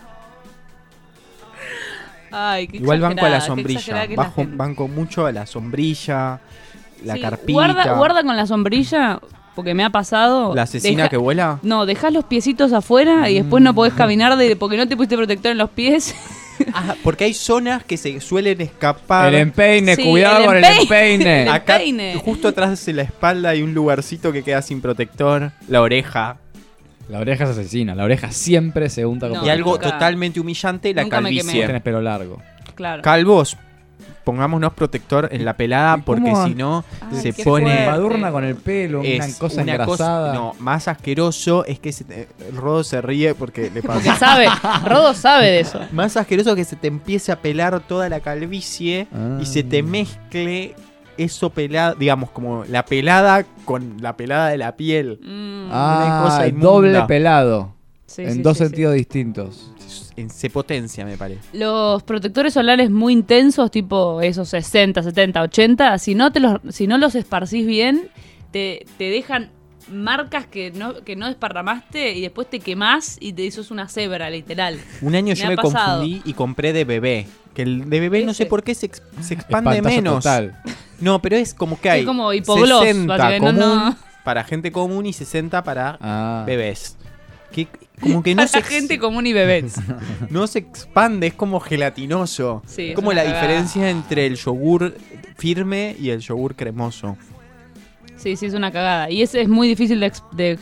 Ay, qué igual banco a la sombrilla. Banco mucho a la sombrilla, la carpita. Guarda con la sombrilla. Porque me ha pasado. ¿La asesina que vuela? No, dejás los piecitos afuera y después no podés caminar porque no te pusiste protector en los pies. Porque hay zonas que se suelen escapar. El empeine, cuidado con el empeine. Acá, justo atrás de la espalda hay un lugarcito que queda sin protector. La oreja. La oreja es asesina. La oreja siempre se unta con y algo totalmente humillante, la calvicie. Tenés pelo largo. Claro. Calvos. Pongámonos protector en la pelada porque si no se pone embadurna con el pelo, una cosa engrasada. No, más asqueroso es que Rodo se ríe porque le pasa. Porque Rodo sabe de eso. Más asqueroso que se te empiece a pelar toda la calvicie y se te mezcle eso pelado, digamos, como la pelada con la pelada de la piel. Una cosa doble pelado. En dos sentidos distintos. Se potencia, me parece. Los protectores solares muy intensos, tipo esos 60, 70, 80, si no los esparcís bien, te dejan marcas que no desparramaste y después te quemás y te sos una cebra, literal. Un año yo me confundí y compré de bebé. Que el de bebé no sé por qué se expande menos. Total. No, pero es como que hay como hipogloss, 60 común para gente común y 60 para bebés. Que como que no para gente común y bebés. No se expande, es como gelatinoso. Sí, como la diferencia entre el yogur firme y el yogur cremoso. Sí, es una cagada. Y es muy difícil de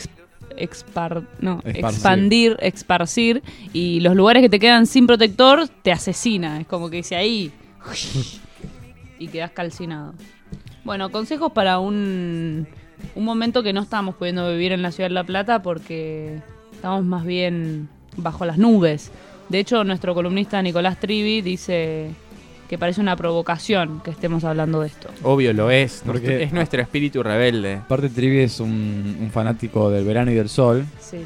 esparcir. Y los lugares que te quedan sin protector te asesina. Es como que dice ahí y quedas calcinado. Bueno, consejos para un momento que no estamos pudiendo vivir en la ciudad de La Plata porque estamos más bien bajo las nubes. De hecho, nuestro columnista Nicolás Trivi dice que parece una provocación que estemos hablando de esto. Obvio lo es, porque es nuestro espíritu rebelde. Aparte Trivi es un fanático del verano y del sol. Sí.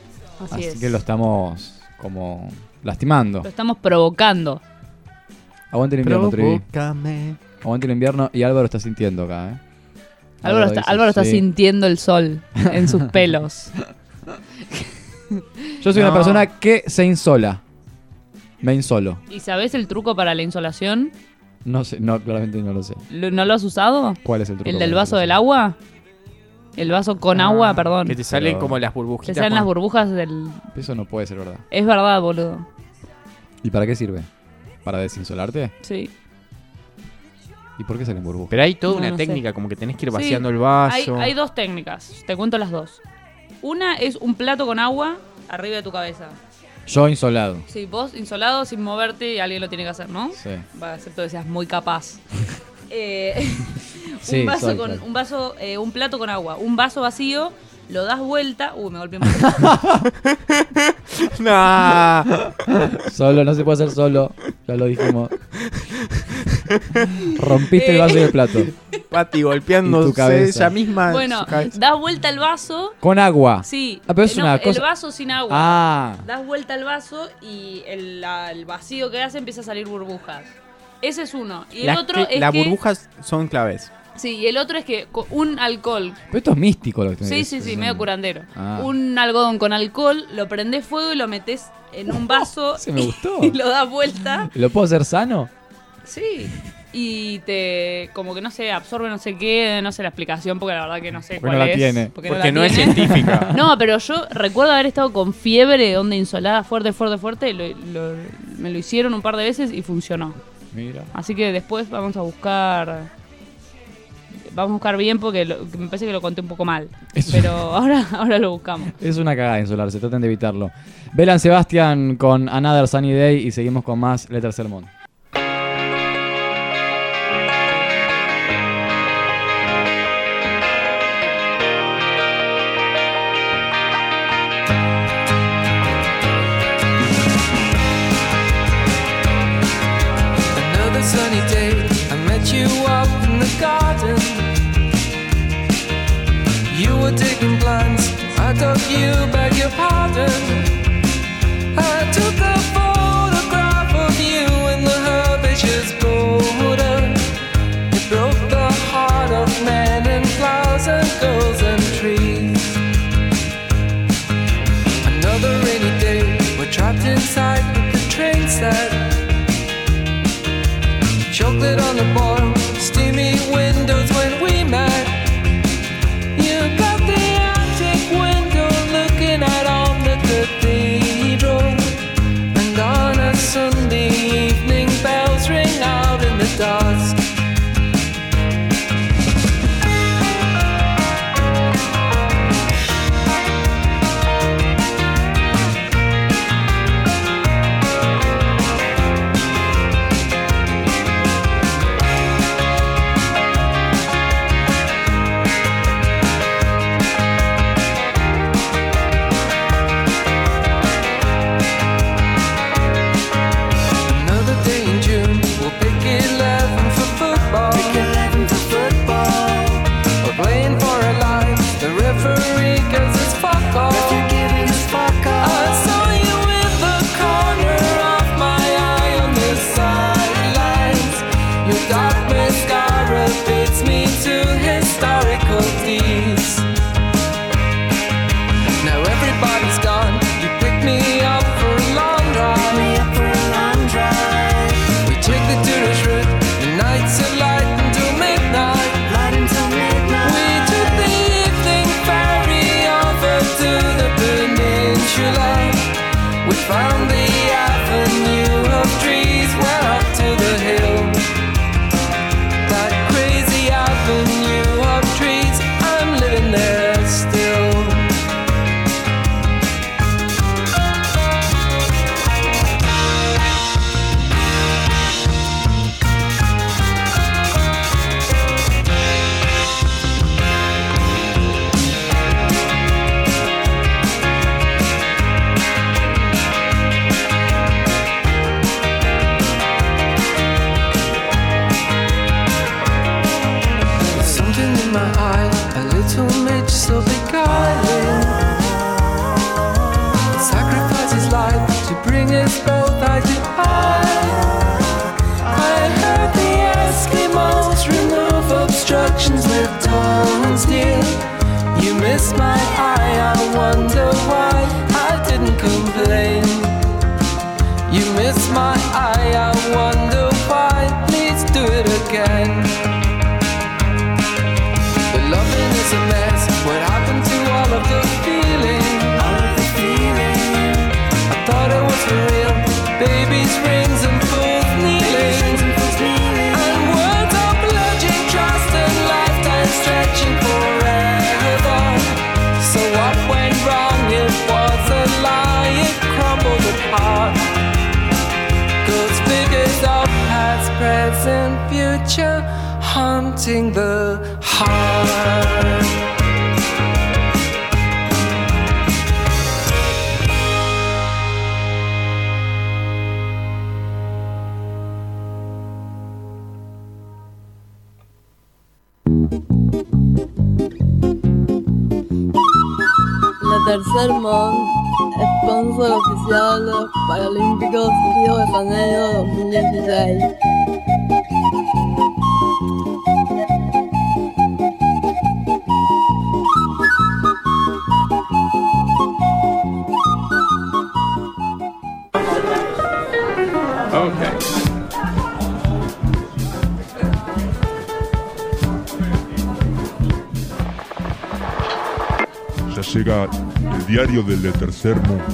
Así que lo estamos como lastimando. Lo estamos provocando. Aguante el invierno, Trivi. Provócame. Aguante el invierno. Y Álvaro está sintiendo acá, Álvaro está sintiendo el sol en sus pelos. Yo soy una persona que se insola. Me insolo. ¿Y sabés el truco para la insolación? No sé, claramente no lo sé. ¿No lo has usado? ¿Cuál es el truco? ¿El del vaso del agua? El vaso con agua, perdón. Que te salen como las burbujitas. Te salen las burbujas del... Eso no puede ser verdad. Es verdad, boludo. ¿Y para qué sirve? ¿Para desinsolarte? Sí. ¿Y por qué salen burbujas? Pero hay toda una técnica, como que tenés que ir vaciando el vaso. Hay dos técnicas, te cuento las dos. Una es un plato con agua arriba de tu cabeza. Yo insolado. Sí, vos insolado sin moverte y alguien lo tiene que hacer, ¿no? Sí. Excepto que seas muy capaz. Sí, un plato con agua, un vaso vacío, lo das vuelta. Me golpeé un poco. Nah. Solo, no se puede hacer solo. Ya lo dijimos. Rompiste el vaso y el plato. Pati golpeando tu cabeza. ella misma. Bueno, das vuelta el vaso. Con agua. Sí. Pero es una cosa... El vaso sin agua. Ah. Das vuelta el vaso y el vacío que hace empieza a salir burbujas. Ese es uno. Y el otro es las que... burbujas son claves. Sí, y el otro es que un alcohol... Pero esto es místico lo que tenés. Sí, medio curandero. Ah. Un algodón con alcohol, lo prendés fuego y lo metés en un vaso. Se me gustó. Y lo das vuelta. ¿Lo puedo hacer sano? Sí. Y te... como que no sé, absorbe no sé qué, no sé la explicación porque la verdad que no sé cuál no es. La tiene. Porque no es científica. No, pero yo recuerdo haber estado con fiebre, onda insolada, fuerte. Me lo hicieron un par de veces y funcionó. Mira. Así que después vamos a buscar bien porque me parece que lo conté un poco mal. Pero ahora lo buscamos. Es una cagada insolarse, traten de evitarlo. Belan Sebastián con Another Sunny Day y seguimos con más Le Tercer Monde. Sunny day, I met you up in the garden. You were taking plants, I took you, beg your pardon. I took a photograph of you in the herbaceous border. It broke the heart of men and flowers and girls and trees. Another rainy day, we're trapped inside with the train set. Chocolate on the boil, steamy windows when we met. You got the attic window looking out on the cathedral. And on a Sunday evening, bells ring out in the dusk. Found the avenue of trees, we're up to the hill. That crazy avenue of trees, I'm living there still. So beguiling, sacrifice his life to bring us both eye to eye. I wanting the heart. Tercer Mond, sponsor oficial de los Paralímpicos Río de Janeiro 2016. Llega el diario del Tercer Mundo.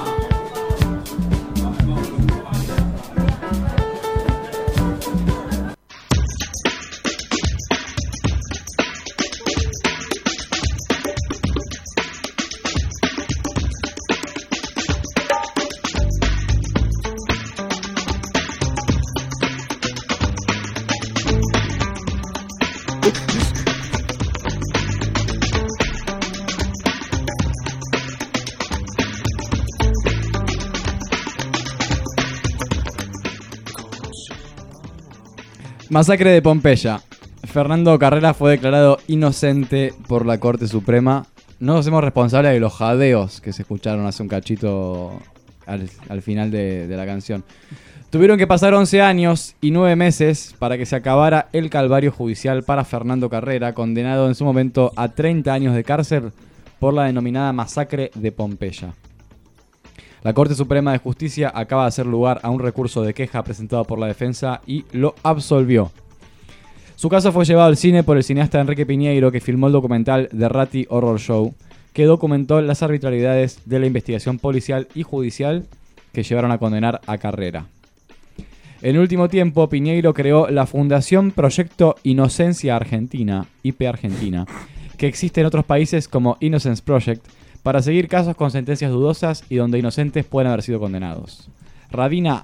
Masacre de Pompeya. Fernando Carrera fue declarado inocente por la Corte Suprema. No nos hacemos responsables de los jadeos que se escucharon hace un cachito al final de la canción. Tuvieron que pasar 11 años y 9 meses para que se acabara el calvario judicial para Fernando Carrera, condenado en su momento a 30 años de cárcel por la denominada Masacre de Pompeya. La Corte Suprema de Justicia acaba de hacer lugar a un recurso de queja presentado por la defensa y lo absolvió. Su caso fue llevado al cine por el cineasta Enrique Piñeiro, que filmó el documental The Ratty Horror Show, que documentó las arbitrariedades de la investigación policial y judicial que llevaron a condenar a Carrera. En el último tiempo, Piñeiro creó la Fundación Proyecto Inocencia Argentina, IP Argentina, que existe en otros países como Innocence Project, para seguir casos con sentencias dudosas y donde inocentes pueden haber sido condenados. Rabina,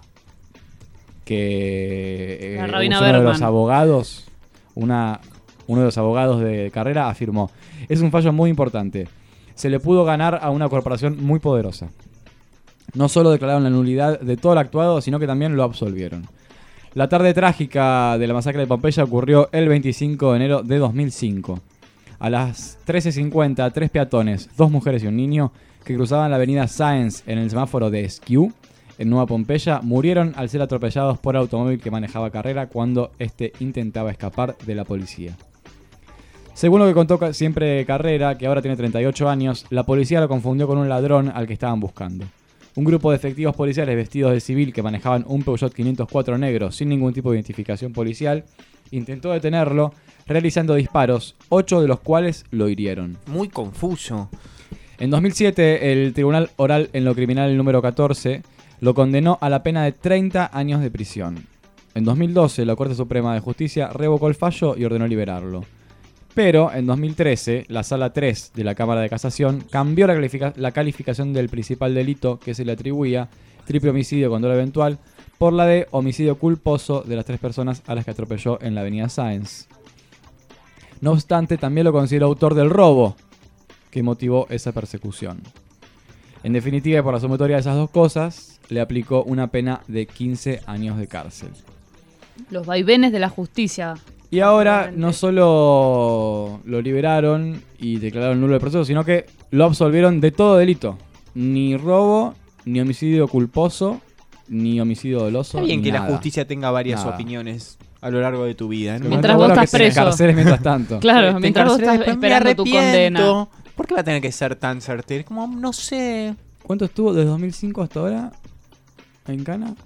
que Rabina uno de los abogados, uno de los abogados de Carrera, afirmó: es un fallo muy importante. Se le pudo ganar a una corporación muy poderosa. No solo declararon la nulidad de todo el actuado, sino que también lo absolvieron. La tarde trágica de la masacre de Pompeya ocurrió el 25 de enero de 2005. A las 13:50, 3 peatones, 2 mujeres y un niño, que cruzaban la avenida Sáenz en el semáforo de Esquiú, en Nueva Pompeya, murieron al ser atropellados por el automóvil que manejaba Carrera cuando este intentaba escapar de la policía. Según lo que contó siempre Carrera, que ahora tiene 38 años, la policía lo confundió con un ladrón al que estaban buscando. Un grupo de efectivos policiales vestidos de civil que manejaban un Peugeot 504 negro sin ningún tipo de identificación policial intentó detenerlo, realizando disparos, 8 de los cuales lo hirieron. Muy confuso. En 2007, el Tribunal Oral en lo Criminal número 14 lo condenó a la pena de 30 años de prisión. En 2012, la Corte Suprema de Justicia revocó el fallo y ordenó liberarlo. Pero en 2013, la Sala 3 de la Cámara de Casación cambió la calificación del principal delito que se le atribuía, triple homicidio con dolo eventual, por la de homicidio culposo de las 3 personas a las que atropelló en la avenida Sáenz. No obstante, también lo consideró autor del robo que motivó esa persecución. En definitiva, por la sumatoria de esas dos cosas, le aplicó una pena de 15 años de cárcel. Los vaivenes de la justicia. Y ahora no solo lo liberaron y declararon nulo el proceso, sino que lo absolvieron de todo delito. Ni robo, ni homicidio culposo, ni homicidio doloso. Está bien que nada. la justicia tenga varias opiniones a lo largo de tu vida, ¿no? Mientras vos estás preso. Encarceles mientras tanto. Claro, mientras vos estás esperando tu condena. ¿Por qué va a tener que ser tan certero? Como, no sé. ¿Cuánto estuvo desde 2005 hasta ahora en Cana?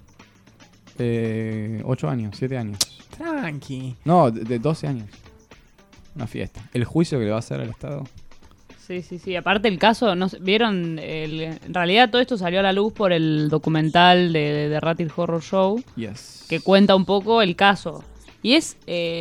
8 años, 7 años. Tranqui. No, de 12 años. Una fiesta. El juicio que le va a hacer al Estado. Sí. Aparte el caso, ¿vieron? En realidad todo esto salió a la luz por el documental de Ratty Horror Show. Yes. Que cuenta un poco el caso. Y es...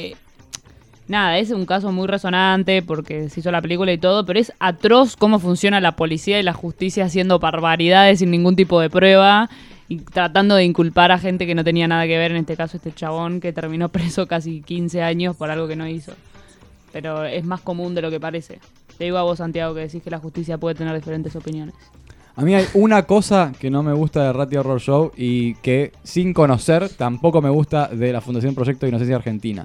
es un caso muy resonante porque se hizo la película y todo, pero es atroz cómo funciona la policía y la justicia haciendo barbaridades sin ningún tipo de prueba. y tratando de inculpar a gente que no tenía nada que ver, en este caso este chabón que terminó preso casi 15 años por algo que no hizo. Pero es más común de lo que parece. Te digo a vos, Santiago, que decís que la justicia puede tener diferentes opiniones. A mí hay una cosa que no me gusta de Ratio Horror Show y que sin conocer tampoco me gusta de la Fundación Proyecto de Inocencia Argentina.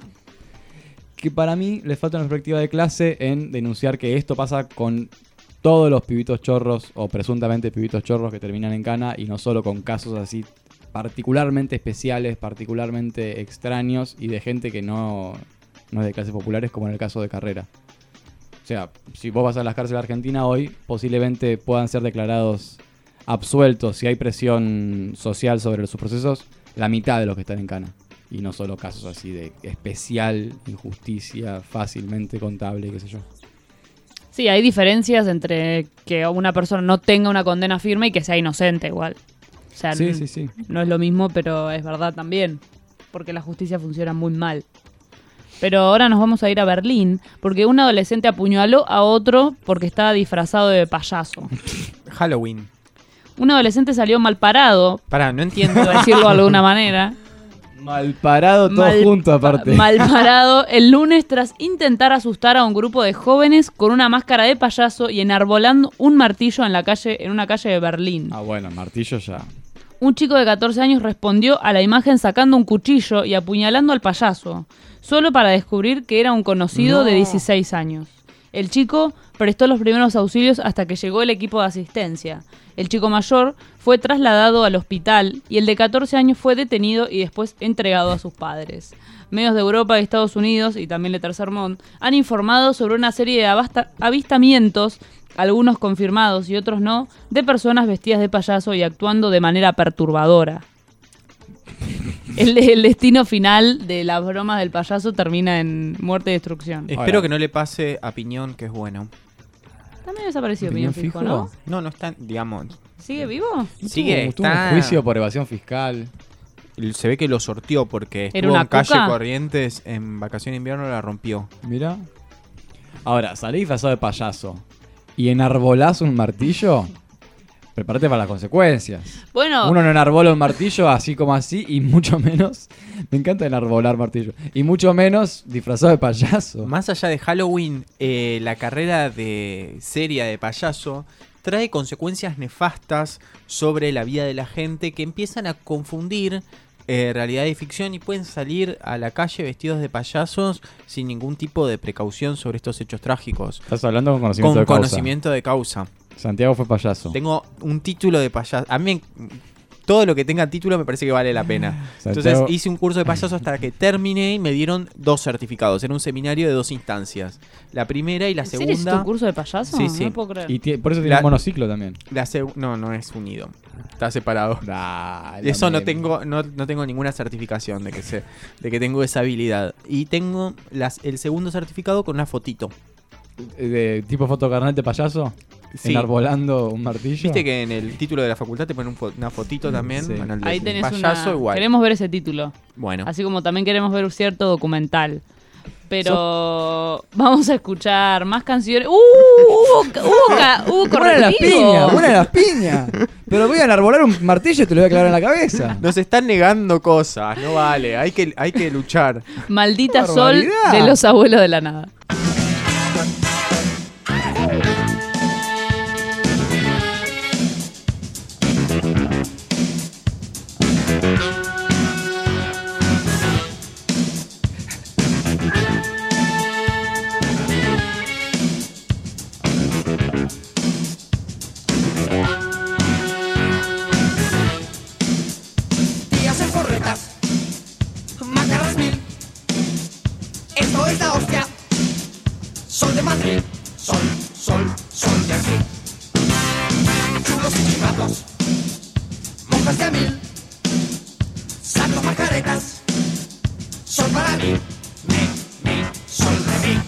Que para mí le falta una perspectiva de clase en denunciar que esto pasa con todos los pibitos chorros o presuntamente pibitos chorros que terminan en cana y no solo con casos así particularmente especiales, particularmente extraños y de gente que no es de clases populares como en el caso de Carrera. O sea, si vos vas a las cárceles de Argentina hoy, posiblemente puedan ser declarados absueltos si hay presión social sobre sus procesos, la mitad de los que están en cana. Y no solo casos así de especial injusticia, fácilmente contable, qué sé yo. Sí, hay diferencias entre que una persona no tenga una condena firme y que sea inocente igual. O sea, sí. No es lo mismo, pero es verdad también. Porque la justicia funciona muy mal. Pero ahora nos vamos a ir a Berlín, porque un adolescente apuñaló a otro porque estaba disfrazado de payaso. Halloween. Un adolescente salió mal parado. Pará, no entiendo. Por decirlo de alguna manera. Mal parado todo junto aparte. Mal parado el lunes tras intentar asustar a un grupo de jóvenes con una máscara de payaso y enarbolando un martillo en una calle de Berlín. Ah, bueno, martillo ya. Un chico de 14 años respondió a la imagen sacando un cuchillo y apuñalando al payaso, solo para descubrir que era un conocido de 16 años. El chico prestó los primeros auxilios hasta que llegó el equipo de asistencia. El chico mayor fue trasladado al hospital y el de 14 años fue detenido y después entregado a sus padres. Medios de Europa y Estados Unidos, y también Le Tercer Monde, han informado sobre una serie de avistamientos, algunos confirmados y otros no, de personas vestidas de payaso y actuando de manera perturbadora. El destino final de las bromas del payaso termina en muerte y destrucción. Espero que no le pase a Piñón, que es bueno. También desapareció Piñón Fijo, ¿no? No está, digamos... ¿Sigue vivo? Sigue, tuvo un juicio por evasión fiscal. Se ve que lo sorteó porque estuvo en calle Corrientes en vacaciones de invierno, la rompió. Mira. Ahora, salí disfrazado de payaso y enarbolás un martillo... Prepárate para las consecuencias. Bueno, uno no enarbola un martillo así como así y mucho menos... Me encanta enarbolar martillo. Y mucho menos disfrazado de payaso. Más allá de Halloween, la carrera de seria de payaso trae consecuencias nefastas sobre la vida de la gente que empiezan a confundir realidad y ficción y pueden salir a la calle vestidos de payasos sin ningún tipo de precaución sobre estos hechos trágicos. Estás hablando con conocimiento de causa. Con conocimiento de causa. Santiago fue payaso. Tengo un título de payaso. A mí todo lo que tenga título me parece que vale la pena. Santiago... Entonces hice un curso de payaso hasta que terminé y me dieron 2 certificados. Era un seminario de 2 instancias. La primera y la segunda. ¿En serio hiciste un curso de payaso? Sí. No puedo creer. Y por eso tiene un monociclo también. No es unido. Está separado. Eso no tengo ninguna certificación de que tengo esa habilidad. Y tengo el segundo certificado con una fotito. ¿De tipo fotocarnet de payaso? Sí. ¿Enarbolando un martillo? Viste que en el título de la facultad te ponen una fotito también. Sí. Bueno, ahí tenés payaso igual. Queremos ver ese título. Bueno. Así como también queremos ver un cierto documental. Pero vamos a escuchar más canciones. Hubo correctivo. Buena las piñas. Pero voy a enarbolar un martillo y te lo voy a clavar en la cabeza. Nos están negando cosas, no vale. Hay que luchar. Maldita Sol de los Abuelos de la Nada. Días en corretas, macarras mil. Esto es la hostia. Sol de Madrid, sol de aquí. Chulos y chivatos, monjas de a 1000. Sacos macaretas, sol para mí, sol de mí.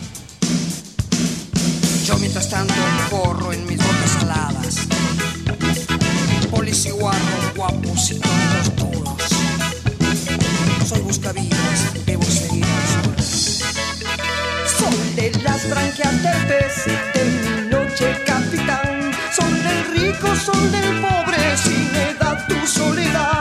Yo mientras tanto corro en mis botas saladas. Polis y guarros guapos y todos duros. Soy buscavidas, debo seguir al sol. Sol de las branquias del pez, de mi noche capitán. Sol del rico, sol del pobre, si me da tu soledad.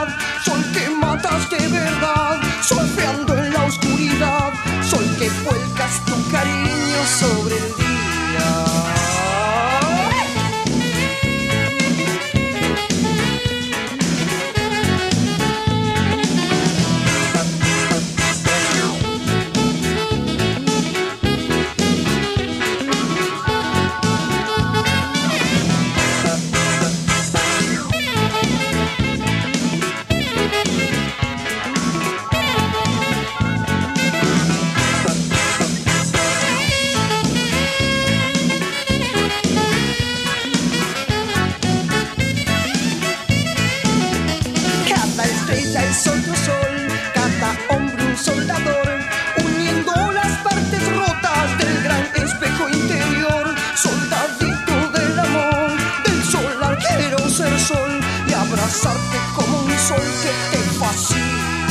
sol y abrazarte como un sol que te fascina.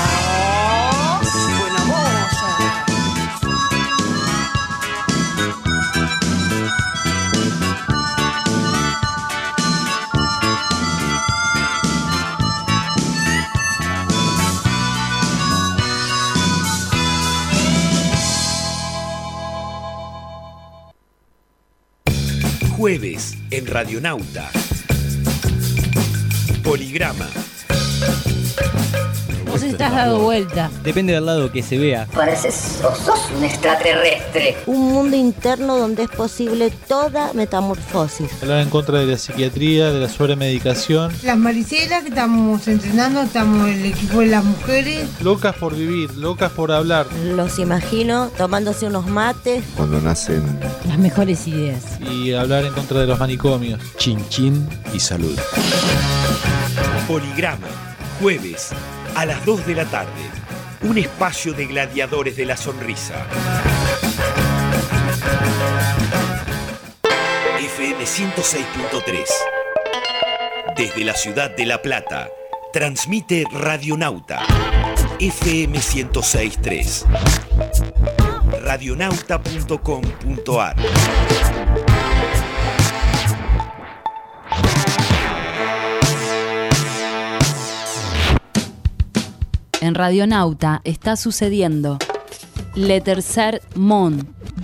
Buena moza. Jueves en Radionauta. Poligrama. Vos estás dado vuelta. Depende del lado que se vea. Pareces o sos un extraterrestre. Un mundo interno donde es posible toda metamorfosis. Hablar en contra de la psiquiatría, de la sobremedicación. Las maricelas que estamos entrenando, estamos el equipo de las mujeres. Locas por vivir, locas por hablar. Los imagino tomándose unos mates. Cuando nacen las mejores ideas. Y hablar en contra de los manicomios. Chin chin y salud. Poligrama. Jueves a las 2 de la tarde. Un espacio de gladiadores de la sonrisa. FM 106.3. Desde la ciudad de La Plata, transmite Radionauta. FM 106.3. Radionauta.com.ar. En Radionauta está sucediendo Le Tercer Monde.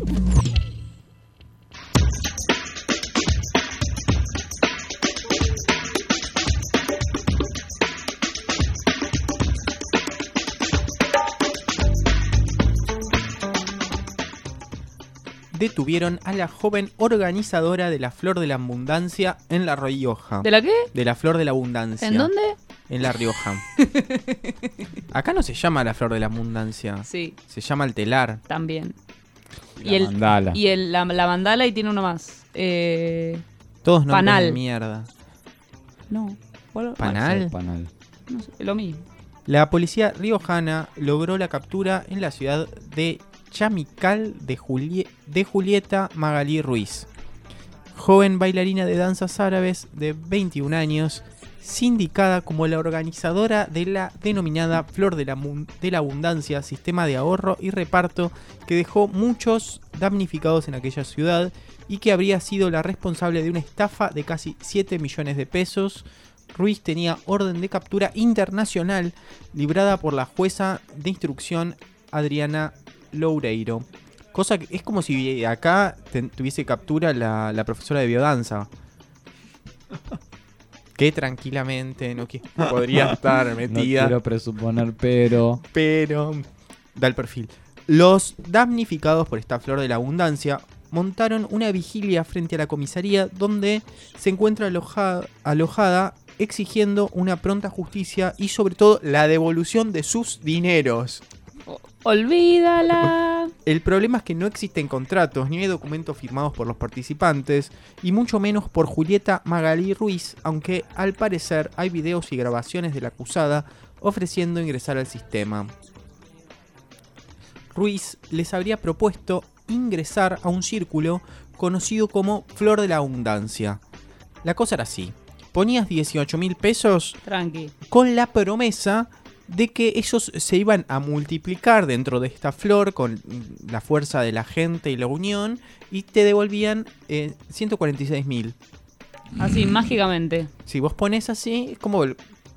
Detuvieron a la joven organizadora de la Flor de la Abundancia en La Rioja. ¿De la qué? De la Flor de la Abundancia. ¿En dónde? En La Rioja. Acá no se llama la Flor de la Abundancia. Sí. Se llama el telar. También. Y la mandala. Y la mandala y tiene uno más. Todos nombres Panal. de mierda. No. ¿Panal? Panal. No sé, lo mismo. La policía riojana logró la captura en la ciudad de Chamical de Julieta Magalí Ruiz, joven bailarina de danzas árabes de 21 años, sindicada como la organizadora de la denominada Flor de la Abundancia, sistema de ahorro y reparto que dejó muchos damnificados en aquella ciudad y que habría sido la responsable de una estafa de casi 7 millones de pesos. Ruiz tenía orden de captura internacional librada por la jueza de instrucción Adriana Loureiro. Cosa que es como si acá tuviese captura la profesora de biodanza. Que tranquilamente no podría estar metida. No quiero presuponer, pero da el perfil. Los damnificados por esta Flor de la Abundancia montaron una vigilia frente a la comisaría donde se encuentra alojada exigiendo una pronta justicia y sobre todo la devolución de sus dineros. Olvídala. El problema es que no existen contratos ni hay documentos firmados por los participantes y mucho menos por Julieta Magalí Ruiz, aunque al parecer hay videos y grabaciones de la acusada ofreciendo ingresar al sistema. Ruiz les habría propuesto ingresar a un círculo conocido como Flor de la Abundancia. La cosa era así: ponías 18.000 pesos Tranqui. con la promesa de que esos se iban a multiplicar dentro de esta flor con la fuerza de la gente y la unión y te devolvían 146.000. Así, mágicamente. Si vos pones así, es como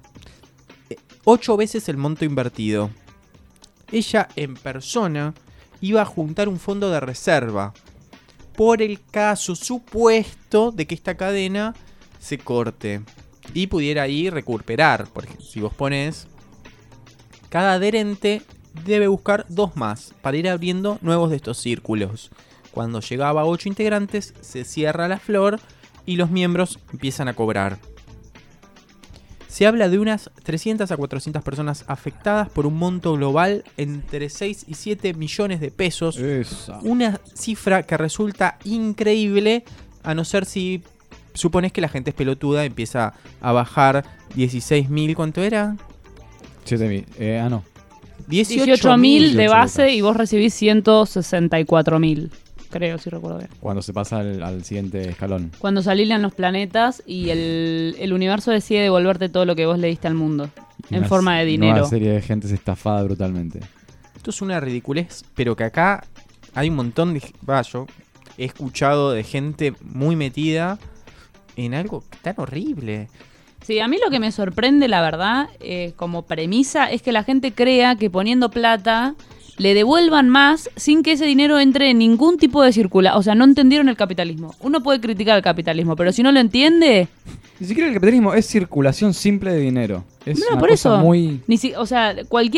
8 veces el monto invertido. Ella en persona iba a juntar un fondo de reserva por el caso supuesto de que esta cadena se corte y pudiera ahí recuperar. Porque si vos pones, cada adherente debe buscar 2 más para ir abriendo nuevos de estos círculos. Cuando llegaba a 8 integrantes se cierra la flor y los miembros empiezan a cobrar. Se habla de unas 300 a 400 personas afectadas por un monto global entre 6 y 7 millones de pesos. Esa. Una cifra que resulta increíble, a no ser si supones que la gente es pelotuda, empieza a bajar 16.000, ¿cuánto era? 7.000, no. 18.000 de base y vos recibís 164.000. creo, si recuerdo bien. Cuando se pasa al siguiente escalón. Cuando se alinean los planetas y el universo decide devolverte todo lo que vos le diste al mundo. En forma de dinero. Una serie de gente es estafada brutalmente. Esto es una ridiculez, pero que acá hay un montón de... yo he escuchado de gente muy metida en algo tan horrible. Sí, a mí lo que me sorprende, la verdad, como premisa, es que la gente crea que poniendo plata le devuelvan más sin que ese dinero entre en ningún tipo de circulación. O sea, no entendieron el capitalismo. Uno puede criticar el capitalismo, pero si no lo entiende... Ni siquiera el capitalismo es circulación simple de dinero. Es una por cosa eso, muy... o sea,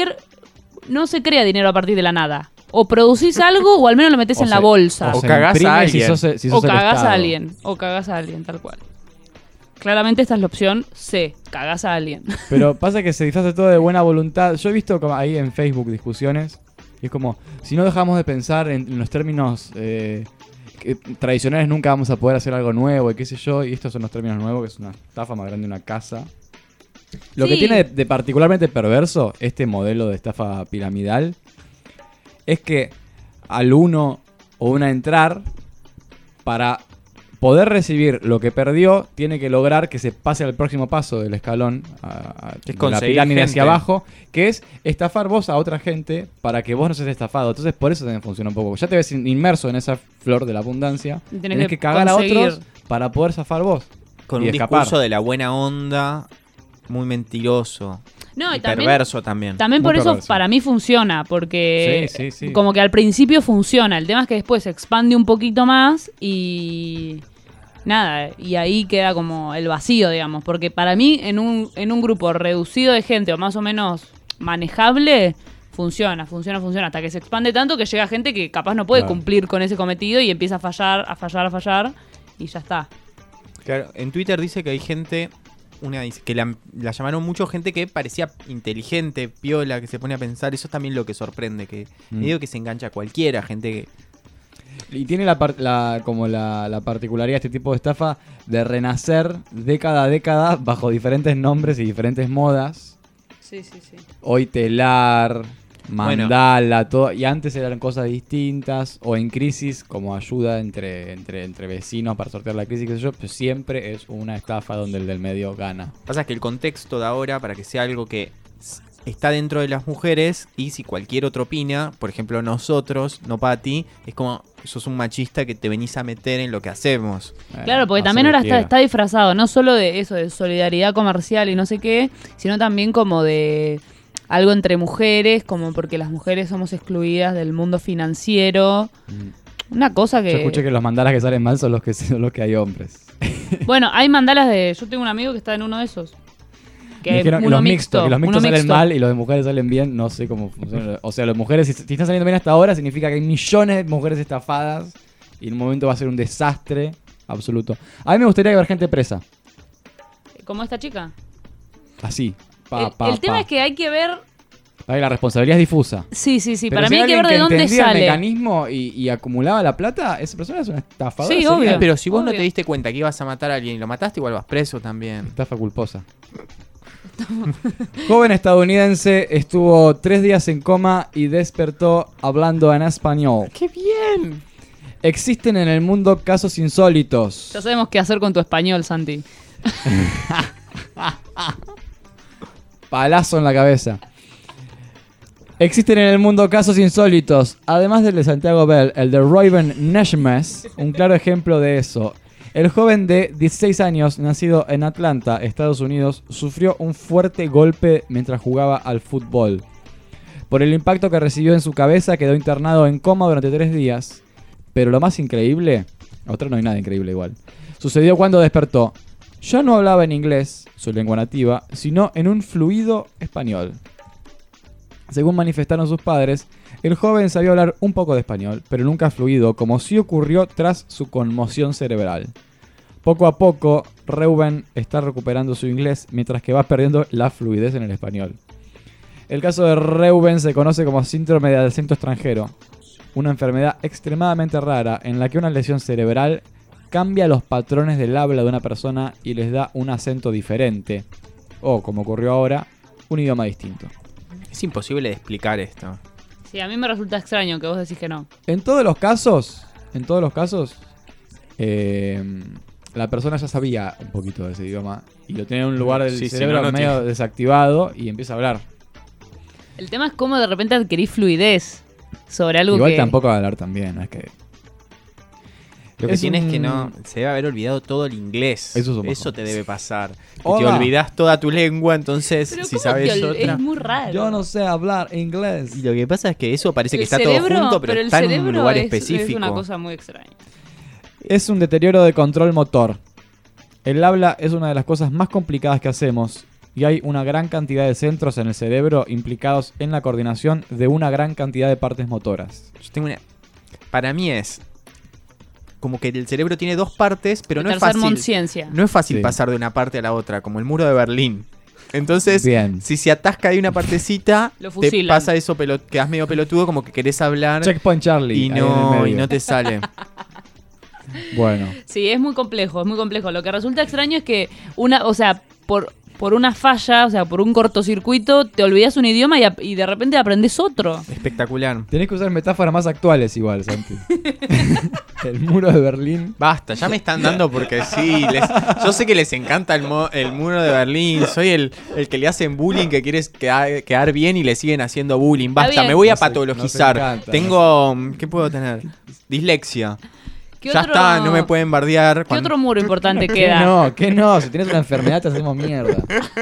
no se crea dinero a partir de la nada. O producís algo o al menos lo metés en la bolsa. O cagás a alguien. O cagás a alguien. O cagás a alguien, tal cual. Claramente esta es la opción C, cagás a alguien. Pero pasa que se disfraza todo de buena voluntad. Yo he visto como ahí en Facebook discusiones y es como, si no dejamos de pensar en los términos tradicionales nunca vamos a poder hacer algo nuevo y qué sé yo, y estos son los términos nuevos, que es una estafa más grande de una casa. Lo que tiene de particularmente perverso este modelo de estafa piramidal es que al uno o una entrar, para poder recibir lo que perdió, tiene que lograr que se pase al próximo paso del escalón, de la pirámide hacia abajo, que es estafar vos a otra gente para que vos no seas estafado. Entonces por eso también funciona un poco. Ya te ves inmerso en esa flor de la abundancia, tenés que cagar a otros para poder zafar vos. Con un discurso de la buena onda, muy mentiroso. No, y perverso también. También por eso para mí funciona, porque como que al principio funciona. El tema es que después se expande un poquito más y nada, y ahí queda como el vacío, digamos. Porque para mí en un grupo reducido de gente o más o menos manejable, funciona, hasta que se expande tanto que llega gente que capaz no puede cumplir con ese cometido y empieza a fallar y ya está. Claro, en Twitter dice que hay gente... Una dice que la llamaron mucho gente que parecía inteligente, piola, que se pone a pensar. Eso es también lo que sorprende, que medio que se engancha a cualquiera, gente que... Y tiene la particularidad este tipo de estafa de renacer década a década bajo diferentes nombres y diferentes modas. Sí. Hoy telar, mandala, todo. Y antes eran cosas distintas. O en crisis, como ayuda entre vecinos para sortear la crisis, qué sé yo. Pero siempre es una estafa donde el del medio gana. Pasa que el contexto de ahora, para que sea algo que está dentro de las mujeres, y si cualquier otro opina, por ejemplo nosotros, no Pati, es como sos un machista que te venís a meter en lo que hacemos. Claro, porque también ahora está disfrazado, no solo de eso, de solidaridad comercial y no sé qué, sino también como de algo entre mujeres, como porque las mujeres somos excluidas del mundo financiero. Una cosa que... Yo escuché que los mandalas que salen mal son los que hay hombres. Bueno, hay mandalas de... Yo tengo un amigo que está en uno de esos. Que dijeron uno mixto, que los mixtos salen mal y los de mujeres salen bien, no sé cómo funciona. O sea, las mujeres, si están saliendo bien hasta ahora, significa que hay millones de mujeres estafadas y en un momento va a ser un desastre absoluto. A mí me gustaría ver gente presa. ¿Como esta chica? Así. El tema es que hay que ver... La responsabilidad es difusa. Sí. Pero para si mí hay que ver de dónde sale el mecanismo y acumulaba la plata, esa persona es una estafadora. Sí, obvio. Pero si vos no te diste cuenta que ibas a matar a alguien y lo mataste, igual vas preso también. Estafa culposa. Joven estadounidense estuvo 3 días en coma y despertó hablando en español. ¡Qué bien! Existen en el mundo casos insólitos. Ya sabemos qué hacer con tu español, Santi. Palazo en la cabeza. Existen en el mundo casos insólitos. Además del de Santiago Bell, el de Reuben Neshmes, un claro ejemplo de eso. El joven de 16 años, nacido en Atlanta, Estados Unidos, sufrió un fuerte golpe mientras jugaba al fútbol. Por el impacto que recibió en su cabeza, quedó internado en coma durante 3 días. Pero lo más increíble, no hay nada increíble igual, sucedió cuando despertó. Ya no hablaba en inglés, su lengua nativa, sino en un fluido español. Según manifestaron sus padres, el joven sabía hablar un poco de español, pero nunca fluido, como sí ocurrió tras su conmoción cerebral. Poco a poco, Reuben está recuperando su inglés, mientras que va perdiendo la fluidez en el español. El caso de Reuben se conoce como síndrome de acento extranjero, una enfermedad extremadamente rara en la que una lesión cerebral cambia los patrones del habla de una persona y les da un acento diferente, o, como ocurrió ahora, un idioma distinto. Es imposible de explicar esto. Sí, a mí me resulta extraño que vos decís que no. En todos los casos, en todos los casos, la persona ya sabía un poquito de ese idioma y lo tiene en un lugar del cerebro medio desactivado y empieza a hablar. El tema es cómo de repente adquirís fluidez sobre algo Igual que... tampoco va a hablar tan bien, no es que... Lo que tiene es que no se debe haber olvidado todo el inglés. Eso te debe pasar. Que te olvidás toda tu lengua, entonces si sabes otra... Es muy raro. Yo no sé hablar inglés. Y lo que pasa es que eso parece que está todo junto, pero está en un lugar específico. Es una cosa muy extraña. Es un deterioro de control motor. El habla es una de las cosas más complicadas que hacemos y hay una gran cantidad de centros en el cerebro implicados en la coordinación de una gran cantidad de partes motoras. Yo tengo para mí es como que el cerebro tiene dos partes, pero no es fácil. No es fácil pasar de una parte a la otra, como el muro de Berlín. Entonces, si se atasca ahí una partecita, te pasa eso, quedás medio pelotudo, como que querés hablar. Checkpoint Charlie. Y no te sale. Bueno. Sí, es muy complejo, es muy complejo. Lo que resulta extraño es que por una falla, o sea, por un cortocircuito, te olvidás un idioma y de repente aprendés otro. Espectacular. Tenés que usar metáforas más actuales igual, Santi. El muro de Berlín. Basta, ya me están dando porque sí. Yo sé que les encanta el muro de Berlín. Soy el que le hacen bullying, que quieres quedar bien y le siguen haciendo bullying. Basta, me voy a patologizar. Tengo... ¿Qué puedo tener? Dislexia. Ya está, no me pueden bardear. ¿Qué otro muro importante queda? Que no, si tienes una enfermedad te hacemos mierda.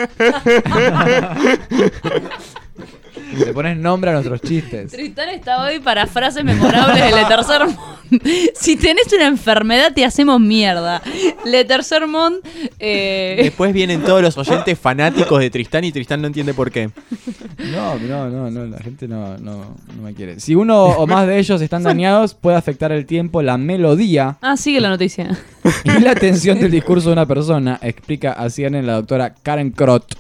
Le pones nombre a nuestros chistes. Tristán está hoy para frases memorables de Letercermont. Si tenés una enfermedad te hacemos mierda. Letercermont. Después vienen todos los oyentes fanáticos de Tristán y Tristán no entiende por qué. No, la gente no me quiere. Si uno o más de ellos están dañados, puede afectar el tiempo, la melodía. Sigue la noticia. Y la atención del discurso de una persona, explica a CNN la doctora Karen Krot,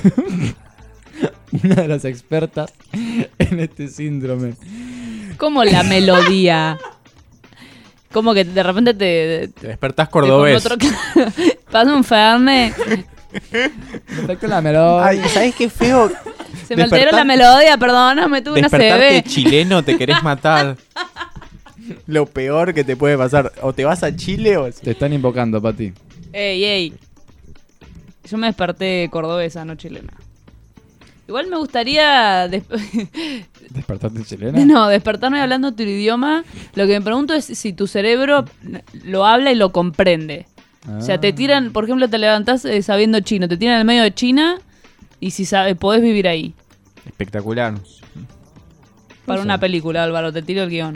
una de las expertas en este síndrome. ¿Cómo la melodía? Como que de repente te despertás cordobés. Pasa un fernet. Perfecto la melodía. Ay, ¿sabes qué feo? Se me alteró la melodía, perdóname, tuve una CB. Despertarte chileno, te querés matar. Lo peor que te puede pasar. O te vas a Chile o... Te están invocando, Pati. Ey. Yo me desperté cordobesa, no chilena. Igual me gustaría... ¿Despertarte chilena? No, despertarme hablando tu idioma. Lo que me pregunto es si tu cerebro lo habla y lo comprende. O sea, te tiran, por ejemplo, te levantás sabiendo chino, te tiran en el medio de China y si sabes, podés vivir ahí. Espectacular. Para una película, Álvaro, te tiro el guión.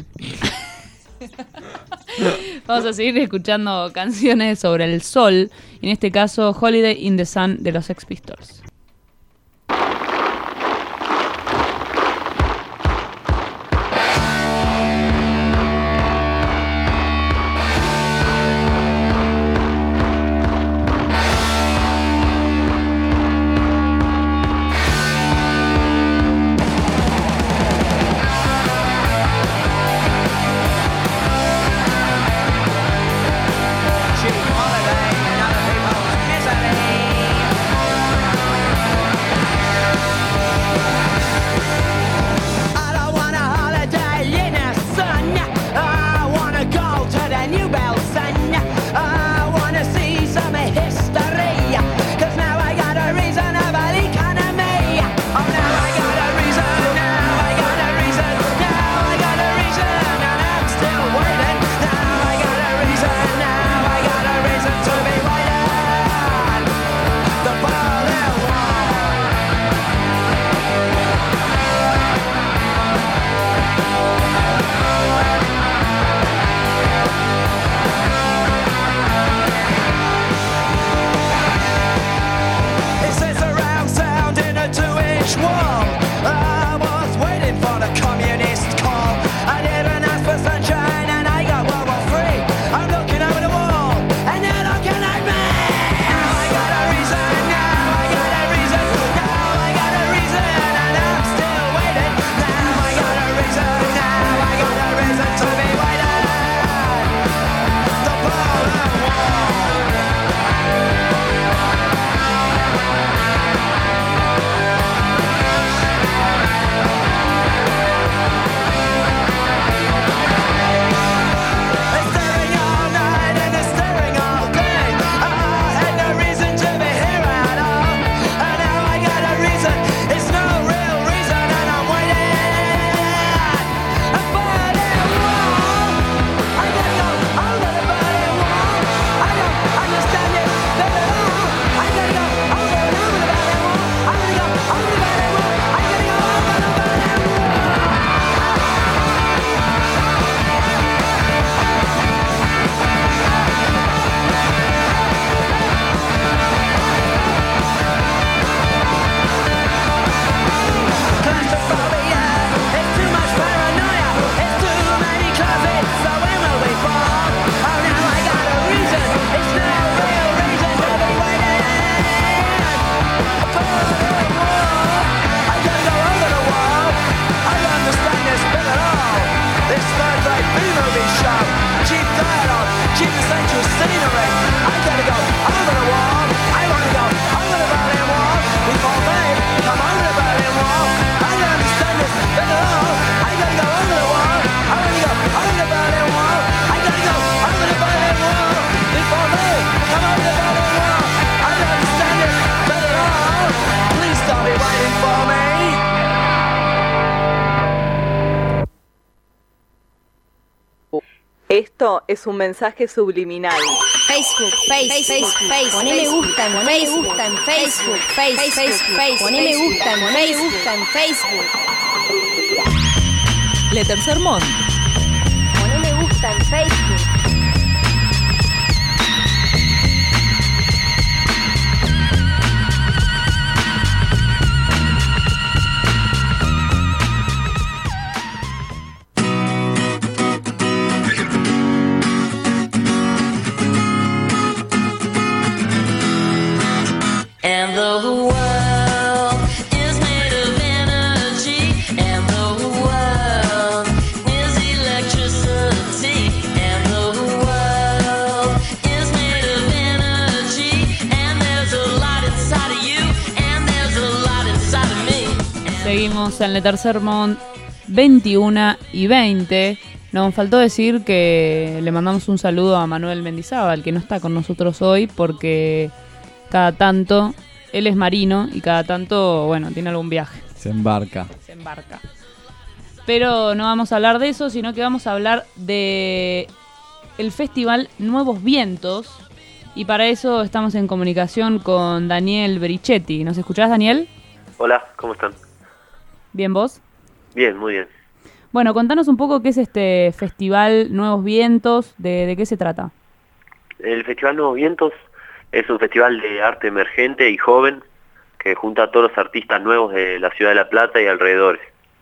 Vamos a seguir escuchando canciones sobre el sol, y en este caso Holiday in the Sun de los Sex Pistols. Holiday in other people's misery. Esto es un mensaje subliminal. Facebook. Poné me gusta en Facebook. Poné me gusta en Facebook. Le Tercer Mond. Poné me gusta en Facebook. And the world is made of energy, and the world is electricity, and the world is made of energy, and there's a lot inside of you, and there's a lot inside of me. Seguimos en Le Tercer Mond, 21:20. Nos faltó decir que le mandamos un saludo a Manuel Mendizábal, que no está con nosotros hoy porque cada tanto, él es marino y cada tanto, bueno, tiene algún viaje. Se embarca. Pero no vamos a hablar de eso, sino que vamos a hablar de el festival Nuevos Vientos. Y para eso estamos en comunicación con Daniel Berichetti. ¿Nos escuchás, Daniel? Hola, ¿cómo están? ¿Bien vos? Bien, muy bien. Bueno, contanos un poco qué es este festival Nuevos Vientos, de qué se trata. El Festival Nuevos Vientos es un festival de arte emergente y joven que junta a todos los artistas nuevos de la ciudad de La Plata y alrededores.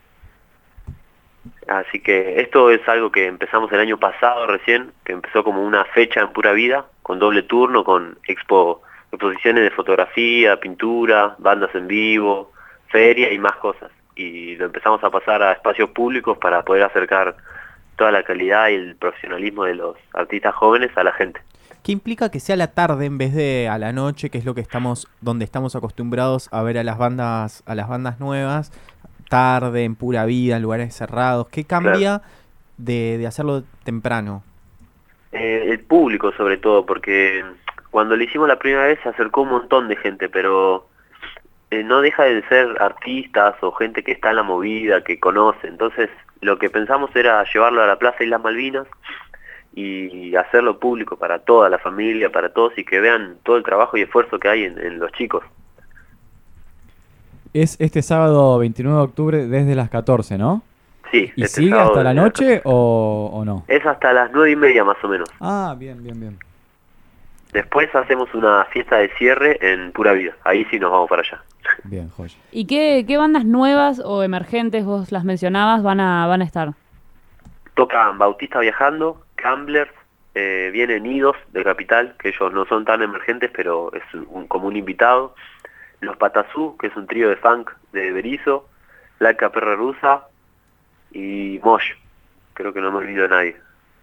Así que esto es algo que empezamos el año pasado recién, que empezó como una fecha en Pura Vida, con doble turno, con exposiciones de fotografía, pintura, bandas en vivo, feria y más cosas. Y lo empezamos a pasar a espacios públicos para poder acercar toda la calidad y el profesionalismo de los artistas jóvenes a la gente. ¿Qué implica que sea a la tarde en vez de a la noche, que es lo que donde estamos acostumbrados a ver a las bandas nuevas, tarde, en Pura Vida, en lugares cerrados? ¿Qué cambia de hacerlo temprano? El público sobre todo, porque cuando lo hicimos la primera vez se acercó un montón de gente, pero no deja de ser artistas o gente que está en la movida, que conoce. Entonces lo que pensamos era llevarlo a la Plaza Islas Malvinas y hacerlo público para toda la familia, para todos, y que vean todo el trabajo y esfuerzo que hay en los chicos. Es este sábado 29 de octubre desde las 14, ¿no? Sí. ¿Y sigue hasta la noche o no? Es hasta las 9:30 más o menos. Ah, bien. Después hacemos una fiesta de cierre en Pura Vida. Ahí sí nos vamos para allá. Bien, joya. ¿Y qué bandas nuevas o emergentes, vos las mencionabas, van a estar? Tocan Bautista Viajando, Camblers, vienen Nidos de Capital, que ellos no son tan emergentes, pero es como un invitado. Los Patazú, que es un trío de funk de Berizo, Laca Perra Rusa y Mosh. Creo que no me olvido de nadie.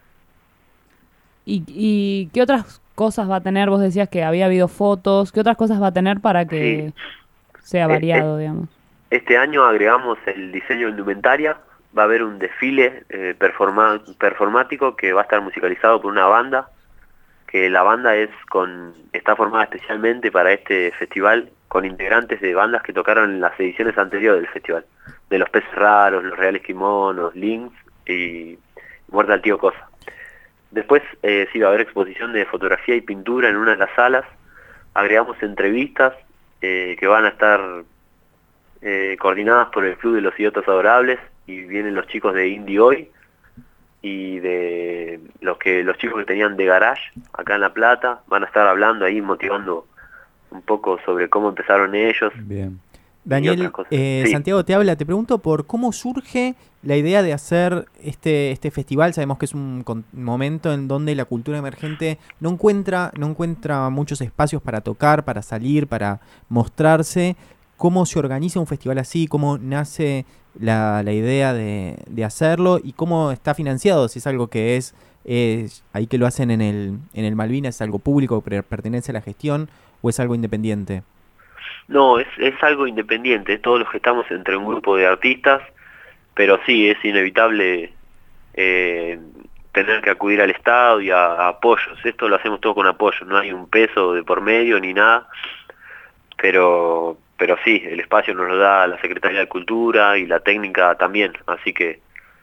¿Y qué otras cosas va a tener? Vos decías que había habido fotos. ¿Qué otras cosas va a tener para que sea variado, digamos? Este año agregamos el diseño de indumentaria. Va a haber un desfile performático que va a estar musicalizado por una banda, que la banda está formada especialmente para este festival, con integrantes de bandas que tocaron en las ediciones anteriores del festival, de Los Peces Raros, Los Reales Kimonos, Lynx y Muerte al Tío Cosa. Después sí va a haber exposición de fotografía y pintura en una de las salas. Agregamos entrevistas que van a estar coordinadas por el Club de los Idiotas Adorables, y vienen los chicos de Indie Hoy y de los chicos que tenían de Garage acá en La Plata. Van a estar hablando ahí, motivando un poco sobre cómo empezaron ellos. Bien. Daniel, sí. Santiago te habla, te pregunto por cómo surge la idea de hacer este festival. Sabemos que es un momento en donde la cultura emergente no encuentra muchos espacios para tocar, para salir, para mostrarse. ¿Cómo se organiza un festival así? ¿Cómo nace la idea de hacerlo? ¿Y cómo está financiado? Si es algo que es ahí que lo hacen en el Malvinas, ¿es algo público que pertenece a la gestión o es algo independiente? No, es algo independiente. Todos los que estamos entre un grupo de artistas, pero sí, es inevitable tener que acudir al Estado y a apoyos. Esto lo hacemos todo con apoyo, no hay un peso de por medio ni nada, pero sí, el espacio nos lo da la Secretaría de Cultura y la técnica también, así que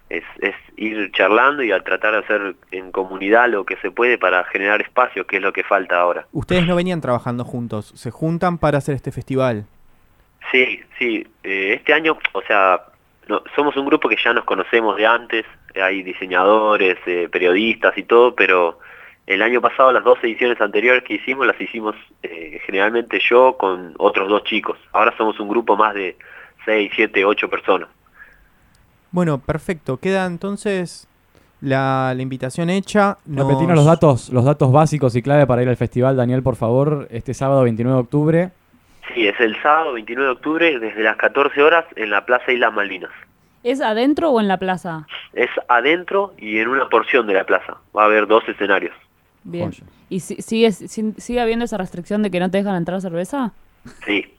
es ir charlando y a tratar de hacer en comunidad lo que se puede para generar espacios, que es lo que falta ahora. Ustedes no venían trabajando juntos, se juntan para hacer este festival. Sí, este año, o sea, somos un grupo que ya nos conocemos de antes, hay diseñadores, periodistas y todo, pero el año pasado las 2 ediciones anteriores que hicimos, las hicimos generalmente yo con otros 2 chicos. Ahora somos un grupo más de 6, 7, 8 personas. Bueno, perfecto. Queda entonces la invitación hecha. Repetinos los datos básicos y clave para ir al festival, Daniel, por favor, este sábado 29 de octubre. Sí, es el sábado 29 de octubre desde las 14 horas en la Plaza Islas Malvinas. ¿Es adentro o en la plaza? Es adentro y en una porción de la plaza. Va a haber 2 escenarios. Bien. ¿Y sigue habiendo esa restricción de que no te dejan entrar cerveza? Sí.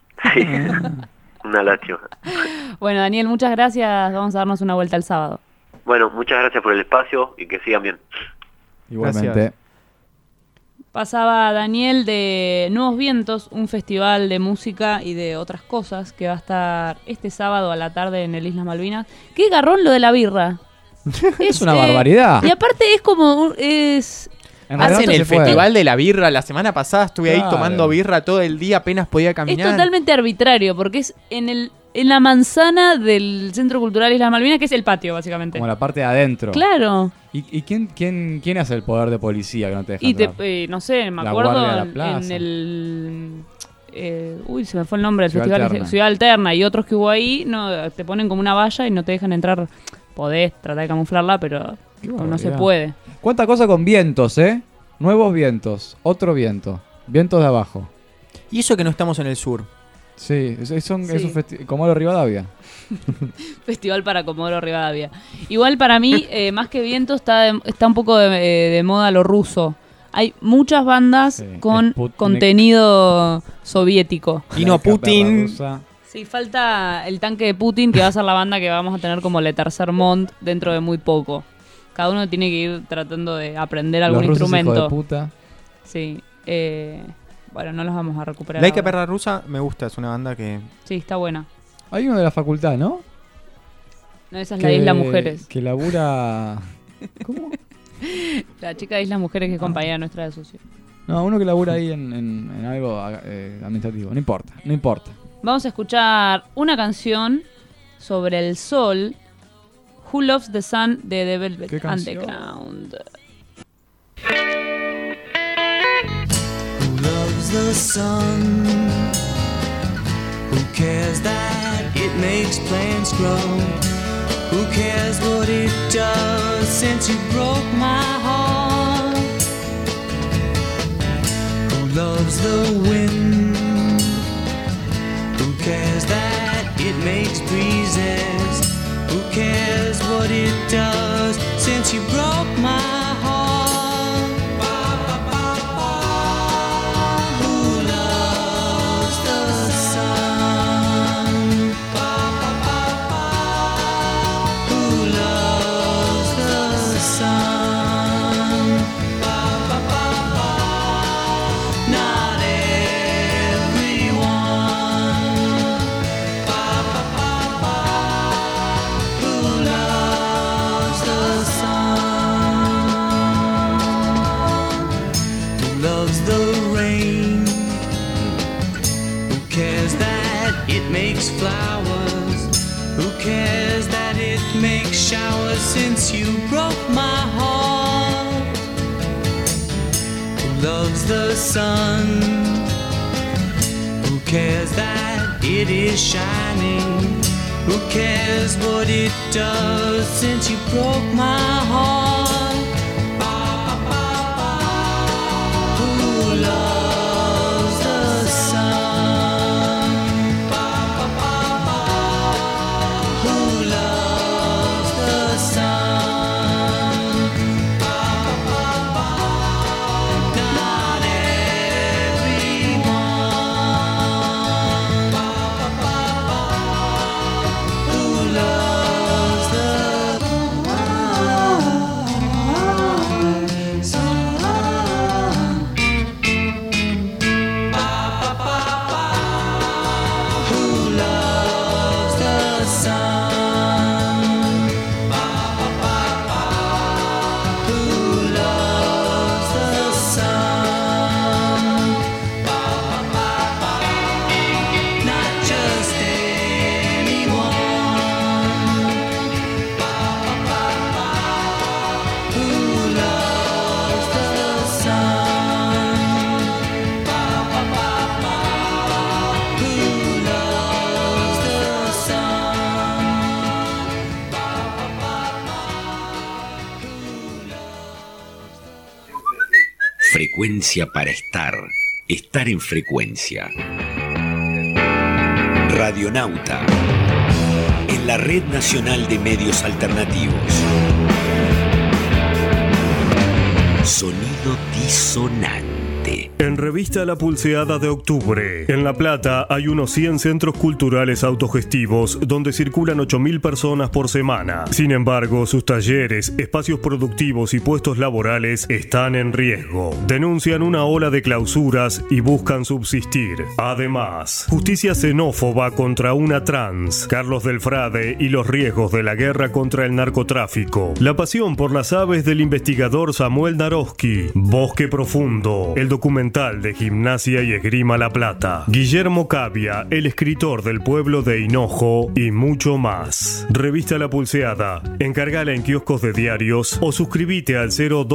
Una lástima. Bueno, Daniel, muchas gracias. Vamos a darnos una vuelta el sábado. Bueno, muchas gracias por el espacio y que sigan bien. Igualmente. Gracias. Pasaba Daniel de Nuevos Vientos, un festival de música y de otras cosas que va a estar este sábado a la tarde en el Islas Malvinas. ¡Qué garrón lo de la birra! Es una barbaridad. Y aparte es como... Hacen el festival de la birra. La semana pasada estuve ahí tomando birra todo el día, apenas podía caminar. Es totalmente arbitrario, porque es en la manzana del Centro Cultural Islas Malvinas, que es el patio, básicamente. Como la parte de adentro. Claro. ¿Y quién hace el poder de policía que no te deja entrar? No sé, me la acuerdo guardia de la plaza. en el... se me fue el nombre del Ciudad festival. Alterna. Ciudad Alterna y otros que hubo ahí, no te ponen como una valla y no te dejan entrar. Podés tratar de camuflarla, pero no se puede. ¿Cuánta cosa con vientos, Nuevos vientos, otro viento, vientos de abajo. Y eso que no estamos en el sur. Sí, es un Comodoro Rivadavia. Festival para Comodoro Rivadavia. Igual para mí, más que viento, está un poco de moda lo ruso. Hay muchas bandas con Sputnik, contenido soviético. Vino Putin. Sí, falta el tanque de Putin, que va a ser la banda que vamos a tener como Le Tercer Mont dentro de muy poco. Cada uno tiene que ir tratando de aprender algún instrumento. Hijos de puta. Sí. Bueno, no los vamos a recuperar. Laika Perra Rusa me gusta, es una banda que... Sí, está buena. Hay uno de la facultad, ¿no? No, esa es la Isla Mujeres. Que labura... ¿Cómo? La chica de Islas Mujeres que es compañera nuestra de socio. No, uno que labura ahí en algo administrativo. No importa. Vamos a escuchar una canción sobre el sol. Who Loves the Sun de The Velvet Underground. Who loves the sun? Who cares that it makes plants grow? Who cares what it does since you broke my heart? Who loves the wind? Who cares that it makes breezes? Who cares what it does since you broke my heart? Who loves the sun? Who loves the sun? Not everyone. Who loves the sun? Who loves the rain? Who cares that it makes flowers? Who cares that it makes showers since you broke my heart? Who loves the sun? Who cares that it is shining? Who cares what it does since you broke my heart? Who loves the sun? Who loves the sun? Not everyone. Who loves the frecuencia para estar en frecuencia. Radionauta, en la Red Nacional de Medios Alternativos. Sonido disonante. En Revista La Pulseada de Octubre, en La Plata hay unos 100 centros culturales autogestivos donde circulan 8.000 personas por semana. Sin embargo, sus talleres, espacios productivos y puestos laborales están en riesgo. Denuncian una ola de clausuras y buscan subsistir. Además, justicia xenófoba contra una trans, Carlos del Frade y los riesgos de la guerra contra el narcotráfico. La pasión por las aves del investigador Samuel Naroski. Bosque Profundo, el documental de Gimnasia y Esgrima La Plata. Guillermo Cavia, el escritor del pueblo de Hinojo y mucho más. Revista La Pulseada. Encargala en kioscos de diarios o suscríbete al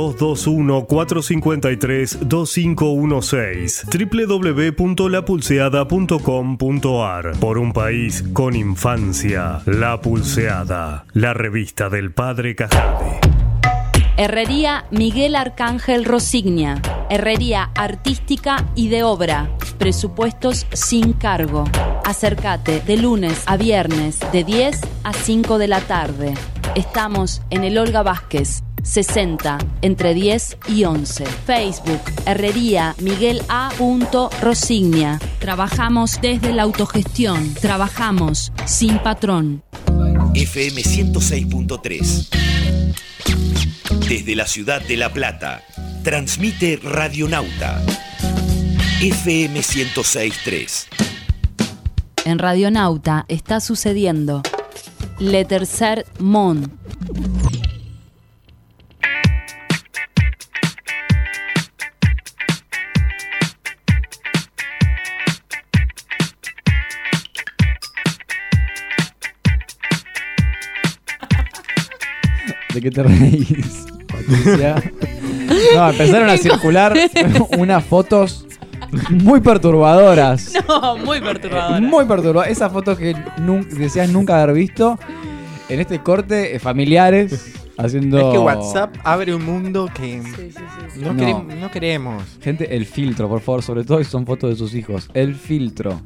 0221-453-2516 www.lapulseada.com.ar. Por un país con infancia. La Pulseada, la revista del padre Cajade. Herrería Miguel Arcángel Rosignia. Herrería artística y de obra. Presupuestos sin cargo. Acércate de lunes a viernes de 10 a 5 de la tarde. Estamos en el Olga Vázquez, 60, entre 10 y 11. Facebook, Herrería Miguel A. Rosignia. Trabajamos desde la autogestión. Trabajamos sin patrón. FM 106.3. Desde la ciudad de La Plata, transmite Radionauta. FM 106.3. En Radionauta está sucediendo Le Tercer Mond. ¿De qué te reís, Patricia? No, empezaron a circular unas fotos muy perturbadoras. No, muy perturbadoras. Muy perturbadoras. Esas fotos que decías nunca haber visto en este corte, familiares haciendo... Es que WhatsApp abre un mundo que no queremos. Gente, el filtro, por favor, sobre todo si son fotos de sus hijos. El filtro.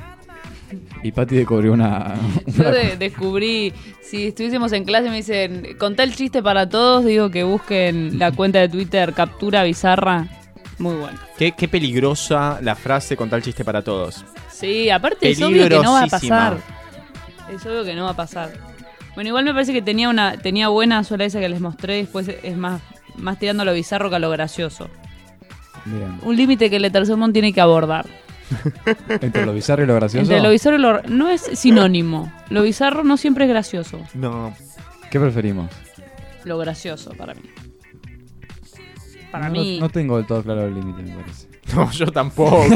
Y Pati descubrió una... Yo descubrí, si estuviésemos en clase me dicen, contá el chiste para todos, digo que busquen la cuenta de Twitter Captura Bizarra. Muy bueno. Qué peligrosa la frase contar el chiste para todos. Sí, aparte es obvio que no va a pasar. Es obvio que no va a pasar. Bueno, igual me parece que tenía buena sola esa que les mostré, después es más tirando a lo bizarro que a lo gracioso. Bien. Un límite que el Tercer Mond tiene que abordar. ¿Entre lo bizarro y lo gracioso? Entre lo bizarro y lo... No es sinónimo. Lo bizarro no siempre es gracioso. No. ¿Qué preferimos? Lo gracioso, para mí. Para mí... No tengo del todo claro el límite, me parece. No, yo tampoco.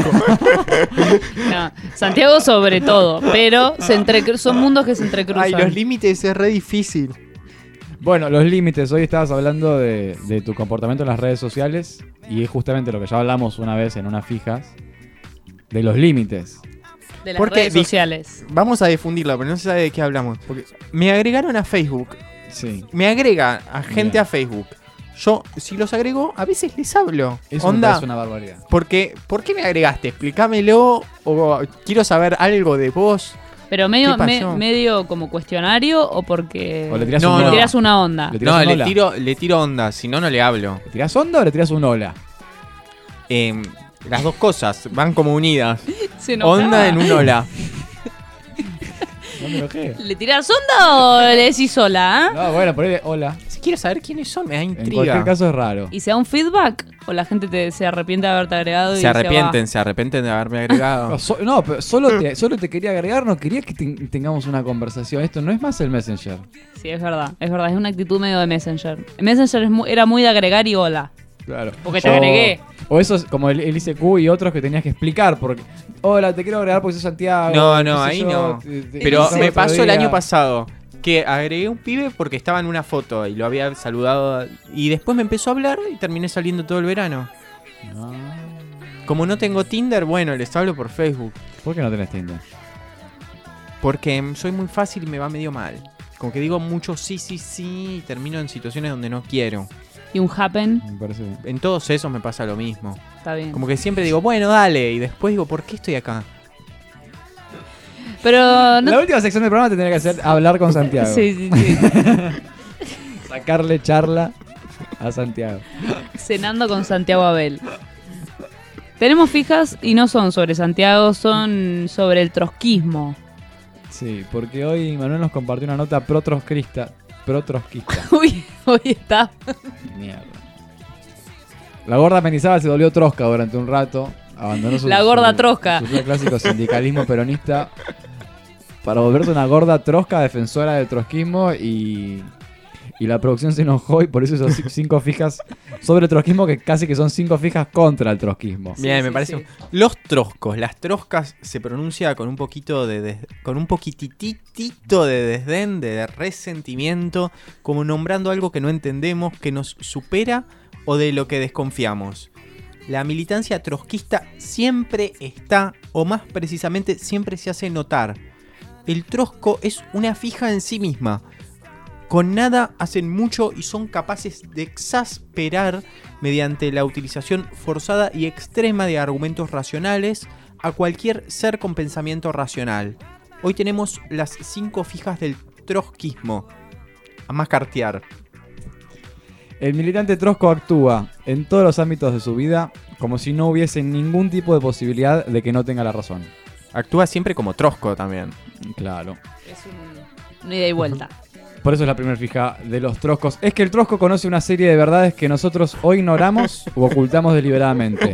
No, Santiago sobre todo, pero son mundos que se entrecruzan. Ay, los límites es re difícil. Bueno, los límites. Hoy estabas hablando de tu comportamiento en las redes sociales y es justamente lo que ya hablamos una vez en unas fijas. De los límites. De las redes sociales. Vamos a difundirlo, pero no se sabe de qué hablamos. Porque me agregaron a Facebook. Sí. Me agrega a gente a Facebook. Yo, si los agrego, a veces les hablo. Eso me parece una barbaridad. ¿Por qué me explícamelo. O quiero saber algo de vos. Pero medio como cuestionario o porque o le tirás tirás una onda. Le tiro onda, si no le hablo. ¿Le tirás onda o le tirás un hola? Las dos cosas van como unidas. Onda en un hola. No me enojé. ¿Le tirás onda o le decís hola? No, bueno, por ahí hola. Si quiero saber quiénes son, me da intriga. En cualquier caso es raro. ¿Y se da un feedback? ¿O la gente se arrepiente de haberte agregado? Se arrepienten de haberme agregado. No, pero solo te quería agregar, no quería que tengamos una conversación. Esto no es más el Messenger. Sí, es verdad, es una actitud medio de Messenger. Messenger era muy de agregar y hola. Claro. Porque te agregué. O eso es como el ICQ y otros que tenías que explicar. Porque, hola, te quiero agregar porque soy Santiago. No, ahí no. Pero me pasó el año pasado que agregué un pibe porque estaba en una foto y lo había saludado. Y después me empezó a hablar y terminé saliendo todo el verano. No. Como no tengo Tinder, bueno, les hablo por Facebook. ¿Por qué no tenés Tinder? Porque soy muy fácil y me va medio mal. Como que digo mucho sí y termino en situaciones donde no quiero. y un happen. Me parece bien. En todos esos me pasa lo mismo. Está bien. Como que siempre digo, bueno, dale. Y después digo, ¿por qué estoy acá? Pero no... La última sección del programa tendría que ser hablar con Santiago. Sí. Sacarle charla a Santiago. Cenando con Santiago Abel. Tenemos fijas y no son sobre Santiago, son sobre el trotskismo. Sí, porque hoy Manuel nos compartió una nota pro-trotskista. Uy, hoy está. Mierda. La gorda Mendizábal se volvió trosca durante un rato. Abandonó la gorda trosca. Su clásico sindicalismo peronista para volverse una gorda trosca defensora del trotskismo y la producción se enojó y por eso hizo 5 fijas sobre el trotskismo que casi que son 5 fijas contra el trotskismo. Bien, me parece. Sí. Los troscos, las troscas se pronuncia con un poquito con un poquititito de desdén, de resentimiento, como nombrando algo que no entendemos, que nos supera o de lo que desconfiamos. La militancia trotskista siempre está, o más precisamente siempre se hace notar. El trotsko es una fija en sí misma. Con nada hacen mucho y son capaces de exasperar mediante la utilización forzada y extrema de argumentos racionales a cualquier ser con pensamiento racional. Hoy tenemos las 5 fijas del trotskismo. A más cartear. El militante trotsko actúa en todos los ámbitos de su vida como si no hubiese ningún tipo de posibilidad de que no tenga la razón. Actúa siempre como trotsko también. Claro. Es una ida y vuelta. Por eso es la primera fija de los trotskos. Es que el trotsko conoce una serie de verdades que nosotros o ignoramos o ocultamos deliberadamente.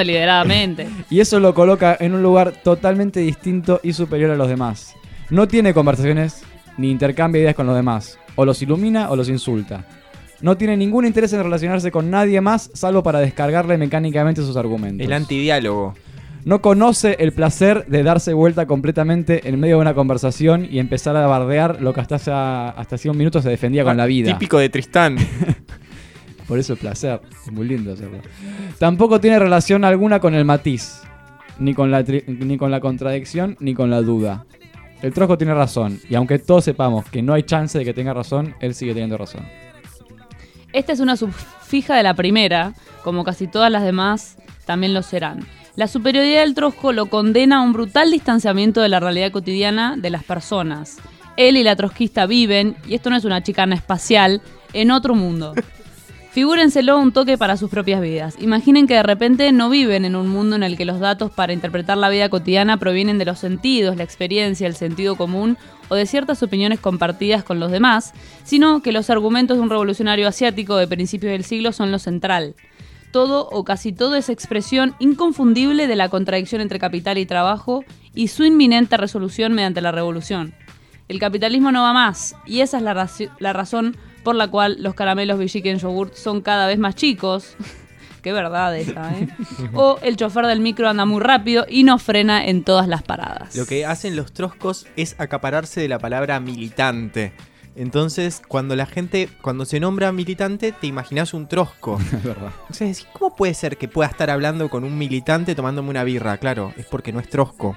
Y eso lo coloca en un lugar totalmente distinto y superior a los demás. No tiene conversaciones ni intercambia ideas con los demás. O los ilumina o los insulta. No tiene ningún interés en relacionarse con nadie más salvo para descargarle mecánicamente sus argumentos. El antidiálogo. No conoce el placer de darse vuelta completamente en medio de una conversación y empezar a bardear lo que hasta hace un minuto se defendía con la vida. Típico de Tristán. Por eso el placer. Es muy lindo hacerlo. Tampoco tiene relación alguna con el matiz. Ni con la contradicción, ni con la duda. El trotsko tiene razón. Y aunque todos sepamos que no hay chance de que tenga razón, él sigue teniendo razón. Esta es una subfija de la primera. Como casi todas las demás, también lo serán. La superioridad del trotsko lo condena a un brutal distanciamiento de la realidad cotidiana de las personas. Él y la trotskista viven, y esto no es una chicana espacial, en otro mundo. Figúrenselo un toque para sus propias vidas. Imaginen que de repente no viven en un mundo en el que los datos para interpretar la vida cotidiana provienen de los sentidos, la experiencia, el sentido común o de ciertas opiniones compartidas con los demás, sino que los argumentos de un revolucionario asiático de principios del siglo son lo central. Todo o casi todo es expresión inconfundible de la contradicción entre capital y trabajo y su inminente resolución mediante la revolución. El capitalismo no va más, y esa es la razón por la cual los caramelos Villiquen Yogurt son cada vez más chicos. Qué verdad esa, ¿eh? O el chofer del micro anda muy rápido y no frena en todas las paradas. Lo que hacen los trotskos es acapararse de la palabra militante. Entonces, cuando se nombra militante, te imaginas un trotsko. Es verdad. Entonces, ¿cómo puede ser que pueda estar hablando con un militante tomándome una birra? Claro, es porque no es trotsko.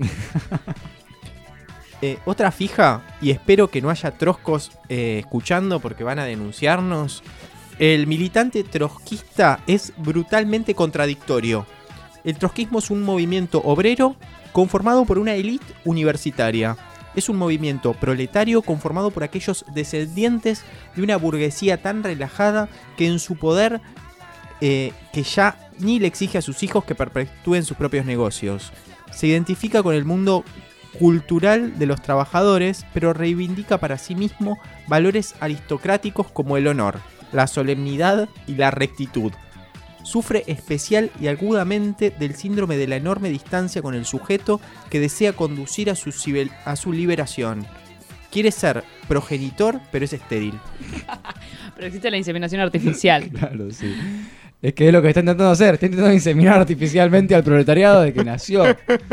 Otra fija, y espero que no haya trotskos escuchando porque van a denunciarnos. El militante trotskista es brutalmente contradictorio. El trotskismo es un movimiento obrero conformado por una élite universitaria. Es un movimiento proletario conformado por aquellos descendientes de una burguesía tan relajada que en su poder que ya ni le exige a sus hijos que perpetúen sus propios negocios. Se identifica con el mundo cultural de los trabajadores, pero reivindica para sí mismo valores aristocráticos como el honor, la solemnidad y la rectitud. Sufre especial y agudamente del síndrome de la enorme distancia con el sujeto que desea conducir a su liberación. Quiere ser progenitor, pero es estéril. Pero existe la inseminación artificial. Claro, sí. Es que es lo que está intentando hacer. Está intentando inseminar artificialmente al proletariado de que nació.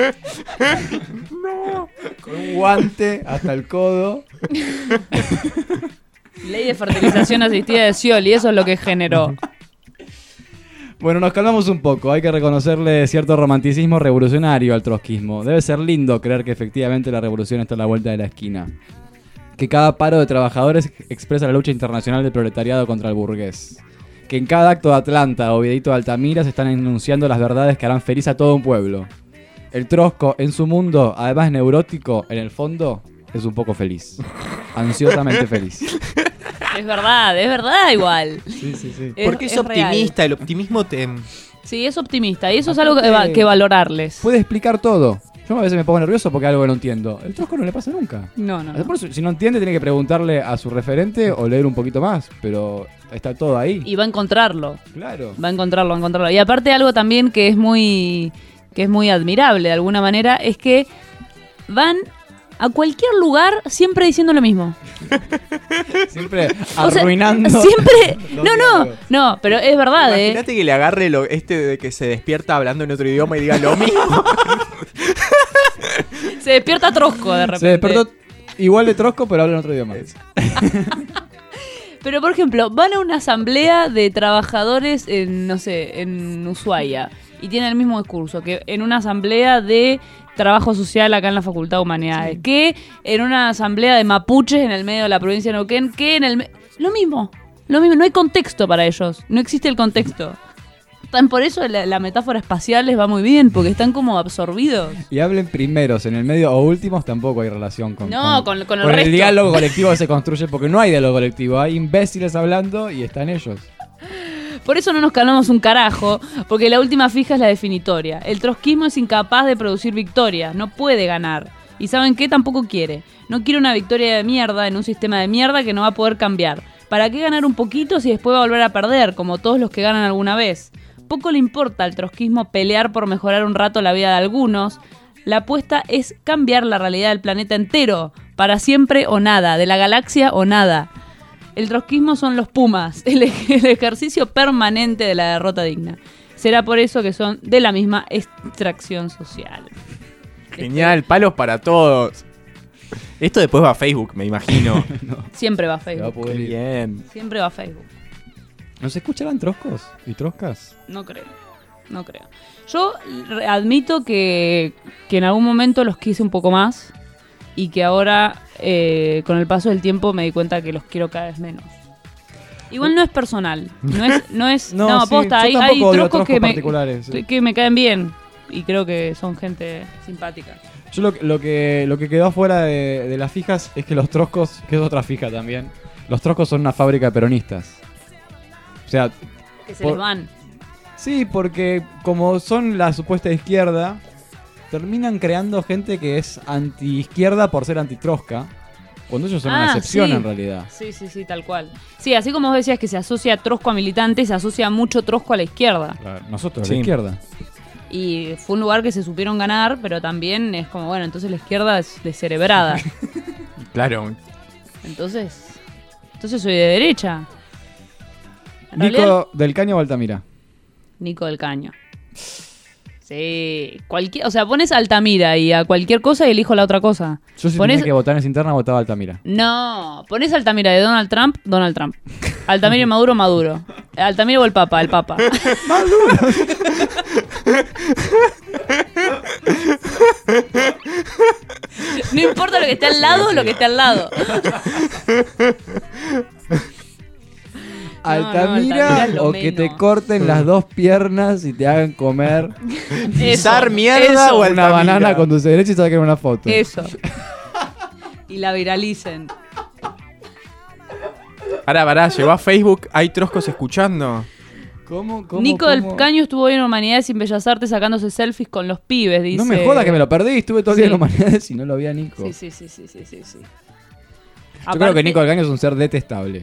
No. Con un guante hasta el codo. Ley de fertilización asistida de Scioli, eso es lo que generó. Bueno, nos calmamos un poco. Hay que reconocerle cierto romanticismo revolucionario al trotskismo. Debe ser lindo creer que efectivamente la revolución está a la vuelta de la esquina. Que cada paro de trabajadores expresa la lucha internacional del proletariado contra el burgués. que en cada acto de Atlanta o videíto de Altamira se están enunciando las verdades que harán feliz a todo un pueblo. El trosco, en su mundo, además neurótico, en el fondo, es un poco feliz. Ansiosamente feliz. Es verdad igual. Sí. Porque es optimista, real. El optimismo te... Sí, es optimista y eso es algo que valorarles. Puede explicar todo. Yo a veces me pongo nervioso porque algo que no entiendo. El trosco no le pasa nunca. No. Por eso, si no entiende, tiene que preguntarle a su referente o leer un poquito más. Pero está todo ahí. Y va a encontrarlo. Claro. Va a encontrarlo. Y aparte algo también que es muy admirable de alguna manera es que van a cualquier lugar siempre diciendo lo mismo. Siempre arruinando. O sea, siempre. No, pero es verdad, Imagínate que le agarre de que se despierta hablando en otro idioma y diga lo mismo. Se despierta trosco de repente. Se despertó igual de trosco, pero habla en otro idioma. Pero, por ejemplo, van a una asamblea de trabajadores en Ushuaia y tienen el mismo discurso que en una asamblea de trabajo social acá en la Facultad de Humanidades, que en una asamblea de mapuches en el medio de la provincia de Neuquén, que en lo mismo, no hay contexto para ellos, no existe el contexto. Por eso la metáfora espacial les va muy bien, porque están como absorbidos. Y hablen primeros, en el medio o últimos tampoco hay relación con el resto. El diálogo colectivo se construye porque no hay diálogo colectivo, hay imbéciles hablando y están ellos. Por eso no nos calmamos un carajo, porque la última fija es la definitoria. El trotskismo es incapaz de producir victorias, no puede ganar. ¿Y saben qué? Tampoco quiere. No quiere una victoria de mierda en un sistema de mierda que no va a poder cambiar. ¿Para qué ganar un poquito si después va a volver a perder, como todos los que ganan alguna vez? Poco le importa al trotskismo pelear por mejorar un rato la vida de algunos. La apuesta es cambiar la realidad del planeta entero, para siempre o nada, de la galaxia o nada. El trotskismo son los Pumas, el ejercicio permanente de la derrota digna. Será por eso que son de la misma extracción social. Genial, palos para todos. Esto después va a Facebook, me imagino. No. Siempre va a Facebook. Qué bien. Siempre va a Facebook. ¿Nos escucharán troscos y troscas? No creo. Yo admito que en algún momento los quise un poco más y que ahora, con el paso del tiempo, me di cuenta que los quiero cada vez menos. Igual no es personal. No, posta, hay troscos que me caen bien y creo que son gente simpática. Yo lo que quedó afuera de las fijas es que los troscos, que es otra fija también, los troscos son una fábrica de peronistas. O sea, que se les van. Sí, porque como son la supuesta izquierda, terminan creando gente que es anti-izquierda por ser anti-trosca, cuando ellos son una excepción en realidad. Sí, tal cual. Sí, así como vos decías que se asocia trosco a militantes, se asocia mucho trosco a la izquierda. Claro, nosotros a la izquierda. Y fue un lugar que se supieron ganar, pero también es como, bueno, entonces la izquierda es descerebrada. Claro. Entonces soy de derecha. Nico del Caño o Altamira. Nico del Caño. Sí. O sea, pones Altamira y a cualquier cosa y elijo la otra cosa. Yo si tenía que votar en esa interna, votaba Altamira. No, pones Altamira de Donald Trump. Altamira y Maduro. Altamira o el Papa. Maduro. No importa lo que esté al lado, lo que esté al lado. Altamira o que te corten las dos piernas y te hagan comer pisar mierda o una banana con dulce de leche y saquen una foto. Eso. Y la viralicen. Pará, llegó a Facebook, hay troscos escuchando. ¿Cómo? Nico del Caño estuvo hoy en Humanidades y en Bellas Artes sacándose selfies con los pibes, dice. No me jodas que me lo perdí, estuve todo el día en Humanidades y no lo vi a Nico. Sí. Yo creo que Nico del Caño es un ser detestable.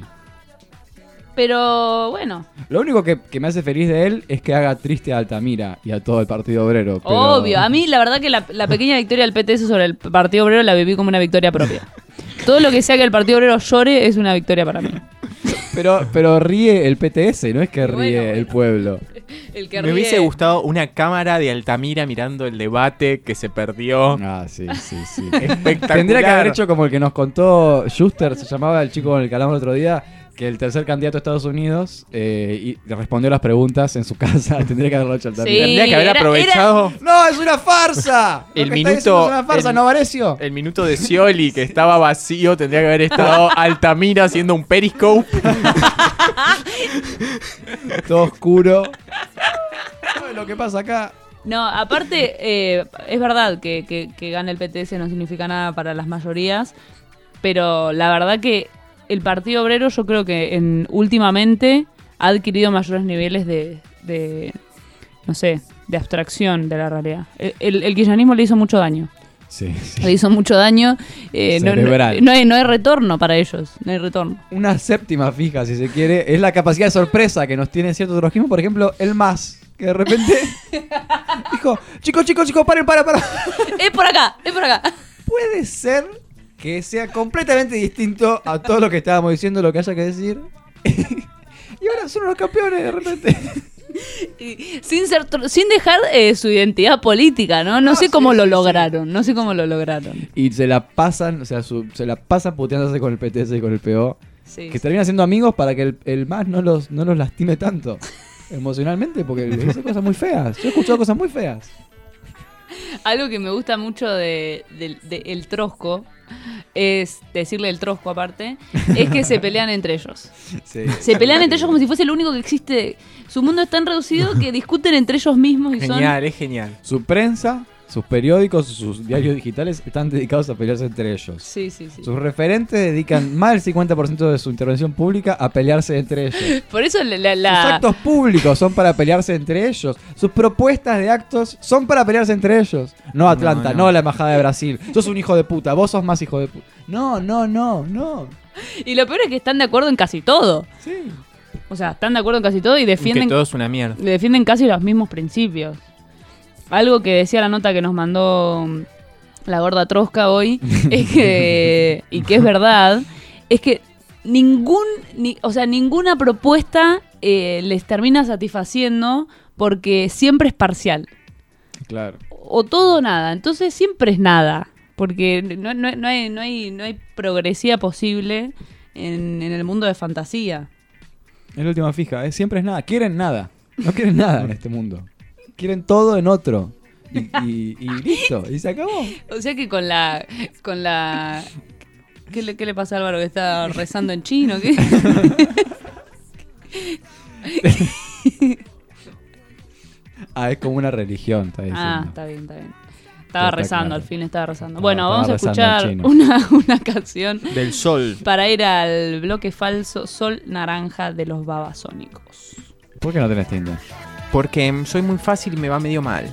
Pero bueno. Lo único que me hace feliz de él es que haga triste a Altamira y a todo el Partido Obrero. Pero... Obvio, a mí la verdad que la pequeña victoria del PTS sobre el Partido Obrero la viví como una victoria propia. Todo lo que sea que el Partido Obrero llore es una victoria para mí. Pero ríe el PTS, no es que ríe el pueblo. Me hubiese gustado una cámara de Altamira mirando el debate que se perdió. Sí. Espectacular. Tendría que haber hecho como el que nos contó Schuster, se llamaba el chico con el que hablamos el otro día, que el tercer candidato de Estados Unidos y respondió las preguntas en su casa. Tendría que haberlo hecho Altamira. Sí, tendría que haber aprovechado. ¡No, es una farsa! El minuto. Es una farsa, ¿no, Varecio? El minuto de Scioli que estaba vacío. Tendría que haber estado Altamira haciendo un periscope. Todo oscuro. ¿Sabes lo que pasa acá? No, aparte, es verdad que gane el PTS no significa nada para las mayorías, pero la verdad que el Partido Obrero yo creo que últimamente ha adquirido mayores niveles de no sé, de abstracción de la realidad. El kirchnerismo le hizo mucho daño. Sí. Le hizo mucho daño. No hay retorno para ellos. No hay retorno. Una séptima fija, si se quiere, es la capacidad de sorpresa que nos tiene ciertos trotskismos. Por ejemplo, el MAS, que de repente dijo, chicos, para. Es por acá. Puede ser que sea completamente distinto a todo lo que estábamos diciendo, lo que haya que decir. Y ahora son los campeones de repente. Sin dejar su identidad política, ¿no? No sé cómo lo lograron. Y se la pasan, se la pasan puteándose con el PTS y con el PO. Sí, que terminan siendo amigos para que el MAS no los lastime tanto emocionalmente, porque le dice cosas muy feas. Yo he escuchado cosas muy feas. Algo que me gusta mucho de el trosco, es decirle el trosco aparte, es que se pelean entre ellos. Sí. Se pelean entre ellos como si fuese el único que existe. Su mundo es tan reducido que discuten entre ellos mismos. Y es genial. Su prensa, sus periódicos, sus diarios digitales están dedicados a pelearse entre ellos. Sí. Sus referentes dedican más del 50% de su intervención pública a pelearse entre ellos. Por eso sus actos públicos son para pelearse entre ellos. Sus propuestas de actos son para pelearse entre ellos. No Atlanta, no la embajada de Brasil. Sos un hijo de puta, vos sos más hijo de puta. No. Y lo peor es que están de acuerdo en casi todo. Sí. O sea, están de acuerdo en casi todo y defienden... Que todo es una mierda. Defienden casi los mismos principios. Algo que decía la nota que nos mandó la gorda Trosca hoy, es que, y que es verdad, es que ninguna propuesta les termina satisfaciendo porque siempre es parcial. Claro. O todo o nada. Entonces siempre es nada. Porque no hay progresía posible en el mundo de fantasía. Es la última fija, siempre es nada. Quieren nada. No quieren nada en este mundo. Quieren todo en otro. Y listo. Y se acabó. O sea que con la ¿Qué le pasa a Álvaro que está rezando en chino? ¿Qué? Es como una religión, está diciendo. Está bien. Estaba rezando, claro. Al fin estaba rezando. Bueno, vamos a escuchar una canción del Sol para ir al bloque falso Sol Naranja de los Babasónicos. ¿Por qué no tenés Tinder? Porque soy muy fácil y me va medio mal.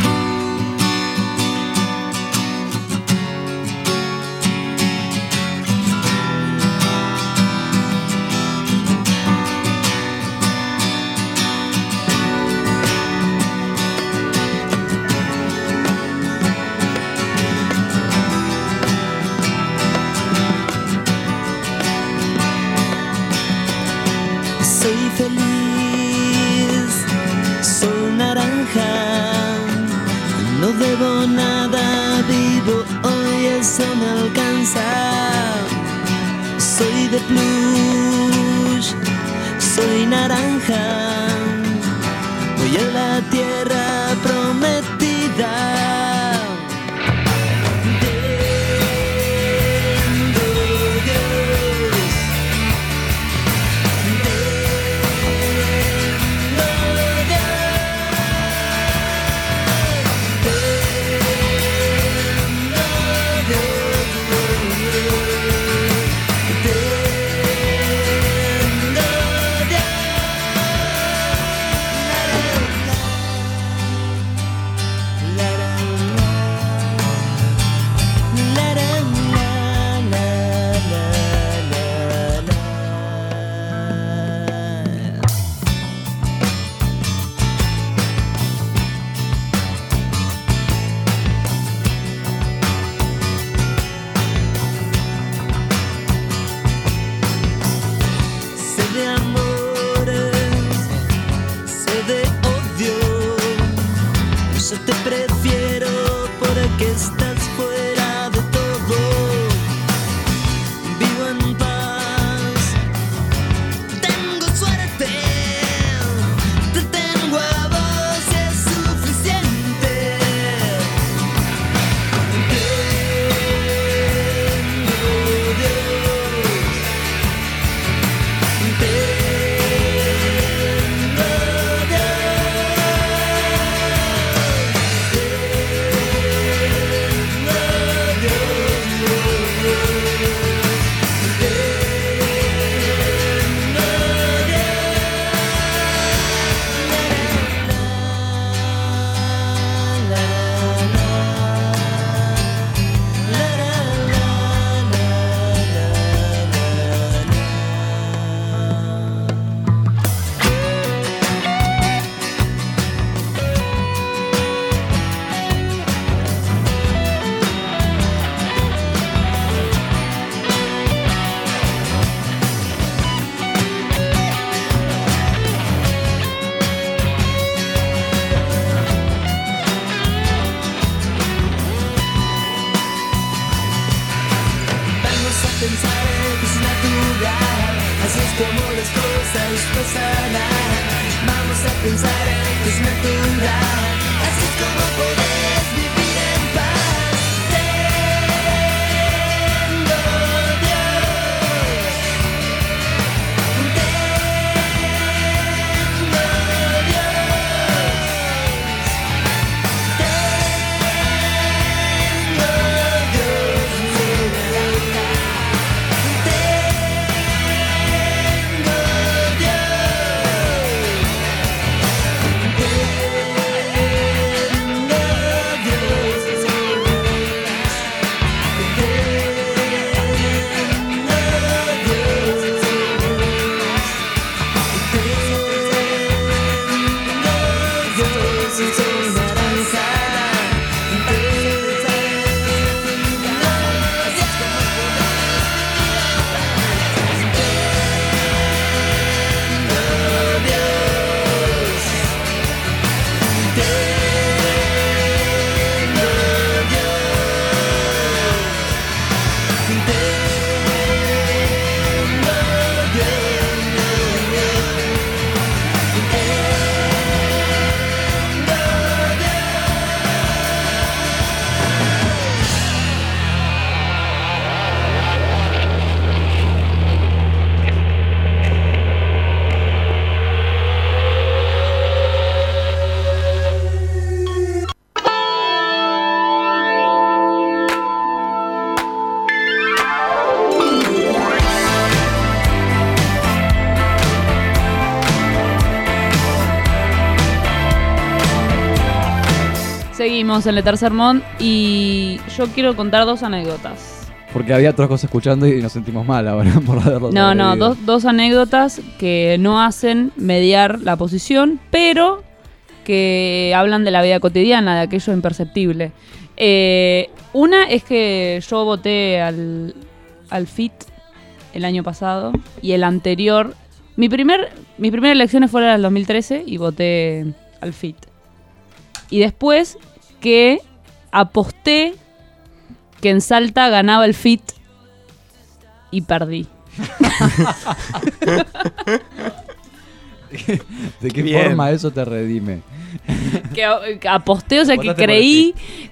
Soy feliz, soy naranja, no debo nada, vivo hoy, eso me alcanza. Soy de plush, soy naranja, voy a la tierra prometida. pensar que es natural. Así es como las cosas pasarán. Vamos a pensar que es natural. Así es como podés vivir en paz. Tengo Dios. Seguimos en Le Tercer Mond y yo quiero contar 2 anécdotas. Porque había otras cosas escuchando y nos sentimos mal ahora por haberlo No, dos anécdotas que no hacen mediar la posición, pero que hablan de la vida cotidiana, de aquello imperceptible. Una es que yo voté al FIT el año pasado y el anterior. Mis primeras elecciones fueron en el 2013 y voté al FIT. Y después que aposté que en Salta ganaba el FIT y perdí. ¿De qué forma eso te redime? Que aposté, o sea, que creí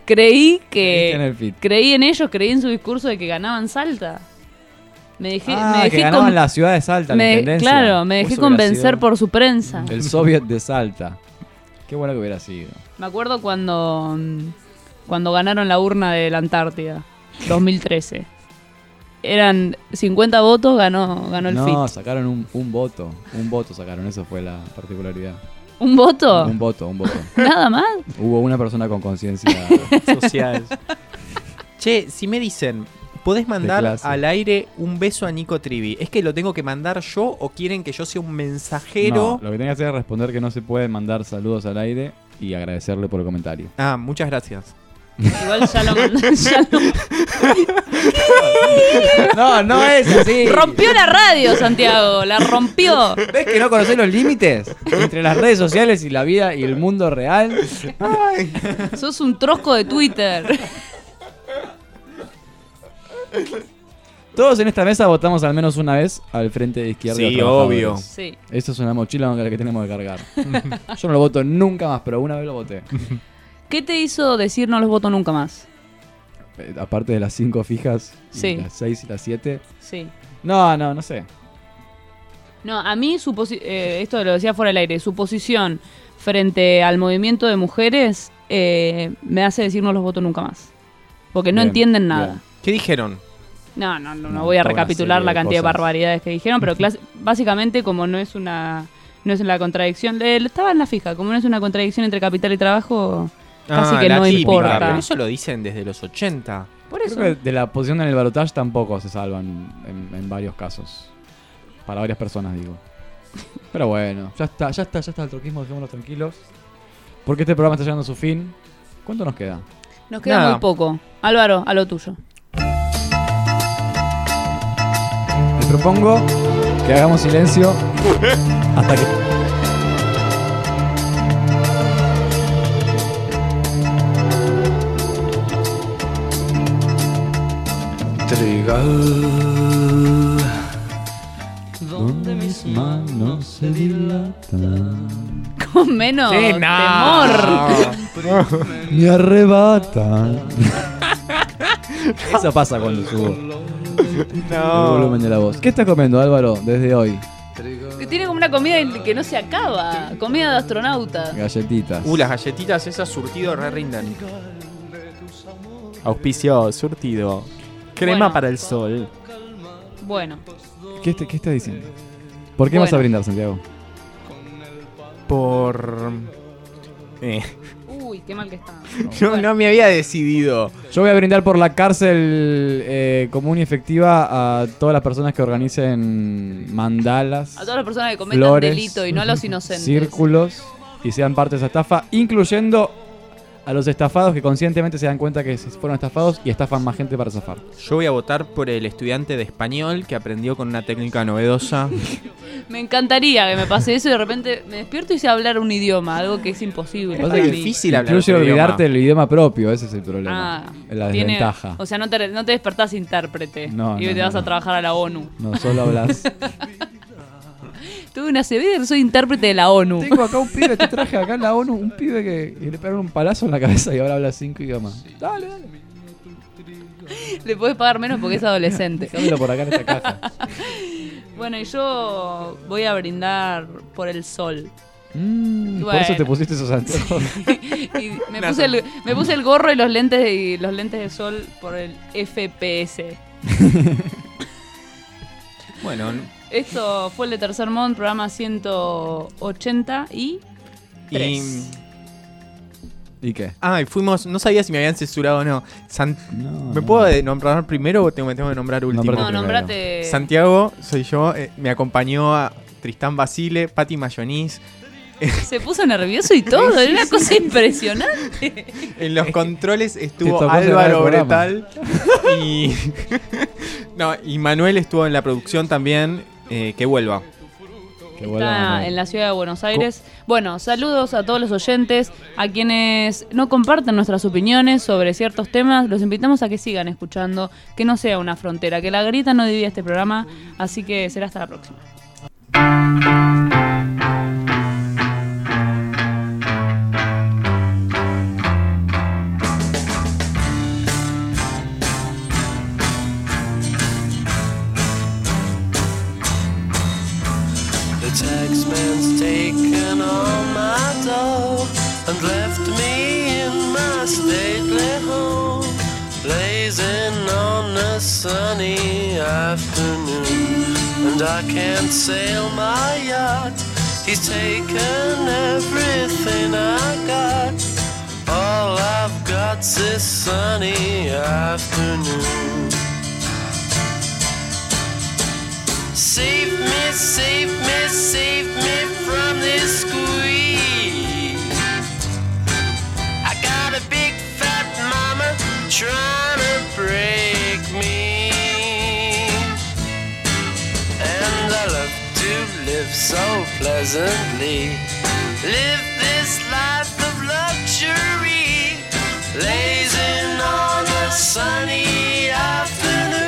en ellos, creí en su discurso de que ganaban Salta. Me dejé que ganaban la ciudad de Salta, la intendencia. Claro, me dejé convencer por su prensa. El Soviet de Salta. Qué bueno que hubiera sido. Me acuerdo cuando ganaron la urna de la Antártida, 2013. Eran 50 votos, ganó el FIT. No, sacaron un voto. Un voto sacaron, eso fue la particularidad. ¿Un voto? Un voto. ¿Nada más? Hubo una persona con conciencia social. Che, si me dicen, ¿podés mandar al aire un beso a Nico Trivi? ¿Es que lo tengo que mandar yo o quieren que yo sea un mensajero? No, lo que tengo que hacer es responder que no se puede mandar saludos al aire y agradecerle por el comentario. Ah, muchas gracias. Igual ya lo mandé. No es así. Rompió la radio, Santiago, la rompió. ¿Ves que no conocés los límites entre las redes sociales y la vida y el mundo real? Ay. Sos un trosco de Twitter. Todos en esta mesa votamos al menos una vez al Frente de Izquierda. Sí, obvio. Sí. Esto es una mochila con la que tenemos que cargar. Yo no lo voto nunca más, pero una vez lo voté. ¿Qué te hizo decir no los voto nunca más? Aparte de las 5 fijas, sí. Las 6 y las 7. Sí. No sé. No, a mí esto lo decía fuera del aire, su posición frente al movimiento de mujeres me hace decir no los voto nunca más. Porque no entienden nada. Bien. ¿Qué dijeron? No voy a recapitular la cantidad de barbaridades que dijeron, pero básicamente como no es una contradicción, estaba en la fija, como no es una contradicción entre capital y trabajo, casi que no típica, importa. Pero eso lo dicen desde los 80. Por eso. Creo que de la posición en el balotaje tampoco se salvan en varios casos. Para varias personas, digo. Pero bueno, ya está el troquismo, dejémonos tranquilos. Porque este programa está llegando a su fin. ¿Cuánto nos queda? Nos queda muy poco. Álvaro, a lo tuyo. Te propongo que hagamos silencio hasta que... trigal. Donde mis manos se dilatan. Con menos temor. Me arrebatan. Eso pasa cuando subo el volumen de la voz. ¿Qué estás comiendo, Álvaro, desde hoy? Que tiene como una comida que no se acaba. Comida de astronauta. Galletitas. Las galletitas esas surtido re rinden. Auspicio, surtido. Crema para el sol. Bueno. ¿Qué estás diciendo? ¿Por qué vas a brindar, Santiago? Por... Uy, qué mal que está. No me había decidido. Yo voy a brindar por la cárcel común y efectiva a todas las personas que organicen mandalas, A todas las personas que cometan flores, delito y no a los inocentes. círculos y sean parte de esa estafa, incluyendo a los estafados que conscientemente se dan cuenta que fueron estafados y estafan más gente para zafar. Yo voy a votar por el estudiante de español que aprendió con una técnica novedosa. Me encantaría que me pase eso y de repente me despierto y sé hablar un idioma, algo que es imposible. Es difícil hablar Incluye otro olvidarte idioma. el idioma propio, ese es el problema. La desventaja. O sea, no te despertás intérprete y te vas a trabajar a la ONU. No, solo hablas. Tuve una CV que soy intérprete de la ONU. Tengo acá un pibe, te traje acá en la ONU, un pibe que le pegaron un palazo en la cabeza y ahora habla 5 idiomas. Dale. Le podés pagar menos porque es adolescente. Déjamelo por acá en esta caja. Bueno, y yo voy a brindar por el sol. Bueno. Por eso te pusiste esos anteojos. Y me puse el gorro y los lentes de sol por el FPS. Bueno. Esto fue el de Tercer Mond, programa 183. ¿Y qué? Fuimos, no sabía si me habían censurado o no. ¿Me puedo nombrar primero o me tengo que nombrar último? No, nombrate. Santiago, soy yo. Me acompañó a Tristán Basile, Pati Mayoniz. Se puso nervioso y todo, era una cosa impresionante. En los controles estuvo Álvaro Bretal y Manuel estuvo en la producción también. Que vuelva. Está en la ciudad de Buenos Aires. Bueno, saludos a todos los oyentes, a quienes no comparten nuestras opiniones sobre ciertos temas. Los invitamos a que sigan escuchando, que no sea una frontera, que la grita no divida este programa. Así que será hasta la próxima. Taxman's taken all my dough and left me in my stately home, blazing on a sunny afternoon. And I can't sail my yacht, he's taken everything I got. All I've got's this sunny afternoon. Save me, save me, save me from this squeeze. I got a big fat mama trying to break me. And I love to live so pleasantly, live this life of luxury, blazing on a sunny afternoon.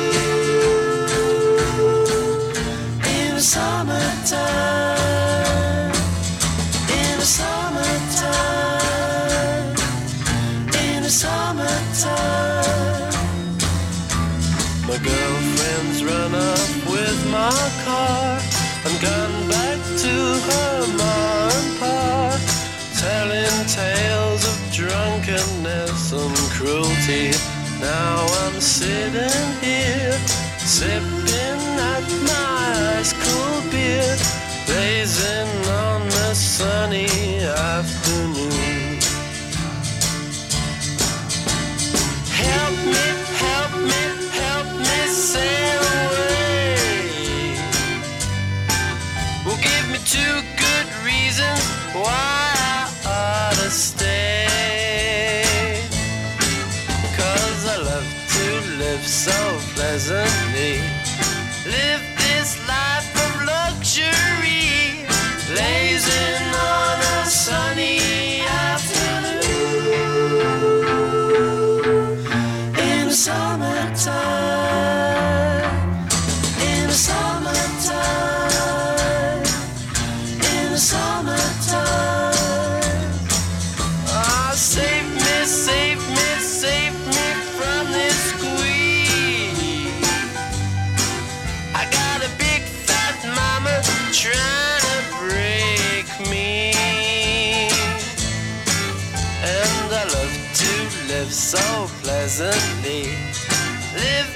Summertime, in the summertime, in the summertime. My girlfriend's run up with my car and gone back to her ma and pa, telling tales of drunkenness and cruelty. Now I'm sitting here, sipping at my ice cold beer, blazing on a sunny afternoon. Help me, help me, help me sail away. Well, give me 2 good reasons why I ought to stay. 'Cause I love to live so pleasantly, live this life of luxury, blazing on a sunny afternoon in the summertime. Live